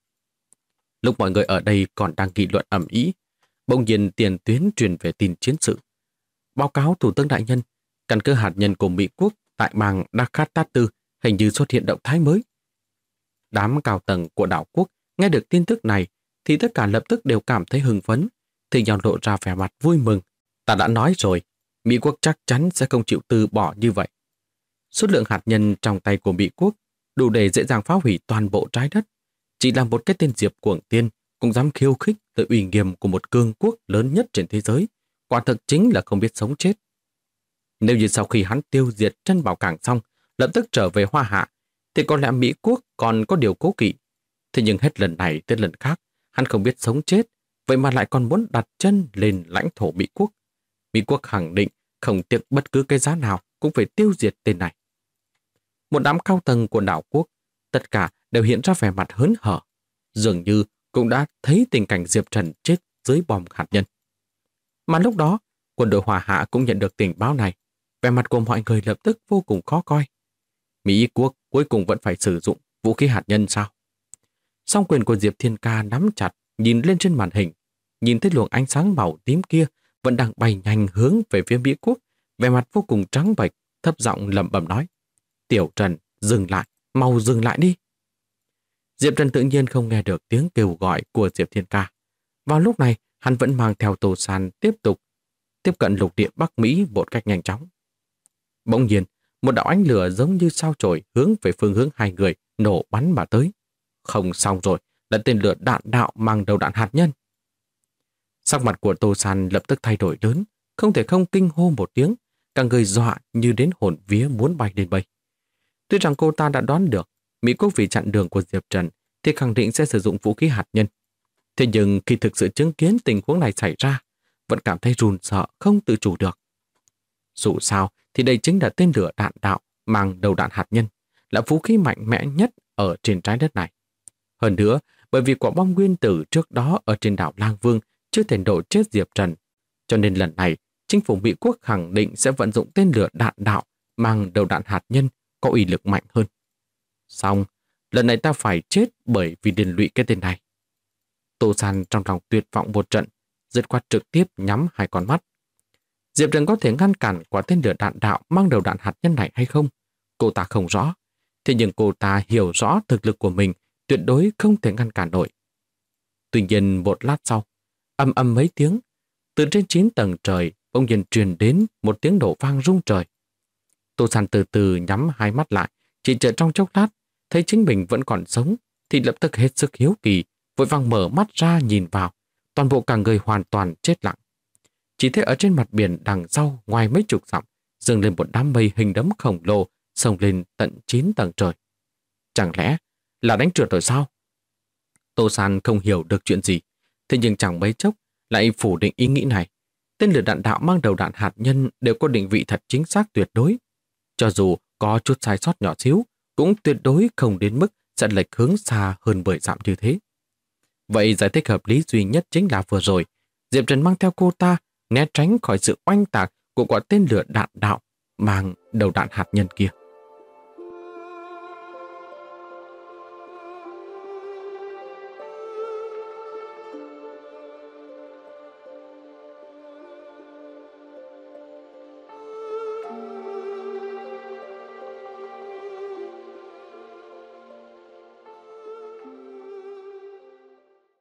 Lúc mọi người ở đây còn đang nghị luận ầm ĩ, bỗng nhiên tiền tuyến truyền về tin chiến sự. Báo cáo Thủ tướng Đại Nhân, căn cứ hạt nhân của Mỹ Quốc tại bang Đắc Khát Tát Tư hình như xuất hiện động thái mới. Đám cao tầng của đảo quốc nghe được tin tức này thì tất cả lập tức đều cảm thấy hưng phấn, thì nhau lộ ra vẻ mặt vui mừng. Ta đã nói rồi, Mỹ Quốc chắc chắn sẽ không chịu từ bỏ như vậy. Số lượng hạt nhân trong tay của Mỹ Quốc đủ để dễ dàng phá hủy toàn bộ trái đất. Chỉ là một cái tên Diệp Cuồng Tiên cũng dám khiêu khích tới uy nghiêm của một cường quốc lớn nhất trên thế giới, quả thực chính là không biết sống chết. Nếu như sau khi hắn tiêu diệt Trân Bảo Cảng xong, lập tức trở về Hoa Hạ, thì có lẽ Mỹ Quốc còn có điều cố kỵ. Thế nhưng hết lần này tới lần khác, hắn không biết sống chết, vậy mà lại còn muốn đặt chân lên lãnh thổ Mỹ Quốc. Mỹ Quốc khẳng định không tiếc bất cứ cái giá nào cũng phải tiêu diệt tên này. Một đám cao tầng của đảo quốc, tất cả đều hiện ra vẻ mặt hớn hở, dường như cũng đã thấy tình cảnh Diệp Trần chết dưới bom hạt nhân. Mà lúc đó, quân đội Hoa Hạ cũng nhận được tình báo này, vẻ mặt của mọi người lập tức vô cùng khó coi. Mỹ Quốc cuối cùng vẫn phải sử dụng vũ khí hạt nhân sao? Song quyền của Diệp Thiên Ca nắm chặt, nhìn lên trên màn hình, nhìn thấy luồng ánh sáng màu tím kia vẫn đang bay nhanh hướng về phía Mỹ Quốc, vẻ mặt vô cùng trắng bệch, thấp giọng lẩm bẩm nói: "Tiểu Trần, dừng lại, mau dừng lại đi." Diệp Trần tự nhiên không nghe được tiếng kêu gọi của Diệp Thiên Ca. Vào lúc này, hắn vẫn mang theo Tô San tiếp cận lục địa Bắc Mỹ một cách nhanh chóng. Bỗng nhiên, một đạo ánh lửa giống như sao chổi hướng về phương hướng hai người nổ bắn mà tới. Không xong rồi, là tên lửa đạn đạo mang đầu đạn hạt nhân. Sắc mặt của Tô San lập tức thay đổi lớn, không thể không kinh hô một tiếng, cả người dọa như đến hồn vía muốn bay lên bay. Tuy rằng cô ta đã đoán được Mỹ Quốc vì chặn đường của Diệp Trần thì khẳng định sẽ sử dụng vũ khí hạt nhân. Thế nhưng khi thực sự chứng kiến tình huống này xảy ra, vẫn cảm thấy run sợ không tự chủ được. Dù sao thì đây chính là tên lửa đạn đạo mang đầu đạn hạt nhân, là vũ khí mạnh mẽ nhất ở trên trái đất này. Hơn nữa, bởi vì quả bom nguyên tử trước đó ở trên đảo Lang Vương chưa thể nổ chết Diệp Trần, cho nên lần này chính phủ Mỹ Quốc khẳng định sẽ vận dụng tên lửa đạn đạo mang đầu đạn hạt nhân có uy lực mạnh hơn. Xong, lần này ta phải chết bởi vì liên lụy cái tên này. Tô San trong lòng tuyệt vọng một trận, dứt khoát trực tiếp nhắm hai con mắt. Diệp Trần có thể ngăn cản quả tên lửa đạn đạo mang đầu đạn hạt nhân này hay không? Cô ta không rõ. Thế nhưng cô ta hiểu rõ thực lực của mình tuyệt đối không thể ngăn cản nổi. Tuy nhiên một lát sau, ầm ầm mấy tiếng, từ trên 9 tầng trời bỗng nhiên truyền đến một tiếng nổ vang rung trời. Tô San từ từ nhắm hai mắt lại, chỉ chờ trong chốc lát, thấy chính mình vẫn còn sống, thì lập tức hết sức hiếu kỳ, vội vàng mở mắt ra nhìn vào, toàn bộ cả người hoàn toàn chết lặng. Chỉ thấy ở trên mặt biển đằng sau ngoài mấy chục dặm, dâng lên một đám mây hình đấm khổng lồ, xông lên tận 9 tầng trời. Chẳng lẽ là đánh trượt rồi sao? Tô San không hiểu được chuyện gì, thế nhưng chẳng mấy chốc lại phủ định ý nghĩ này. Tên lửa đạn đạo mang đầu đạn hạt nhân đều có định vị thật chính xác tuyệt đối. Cho dù có chút sai sót nhỏ xíu, cũng tuyệt đối không đến mức sẽ lệch hướng xa hơn 10 dặm như thế. Vậy giải thích hợp lý duy nhất chính là vừa rồi, Diệp Trần mang theo cô ta né tránh khỏi sự oanh tạc của quả tên lửa đạn đạo mang đầu đạn hạt nhân kia.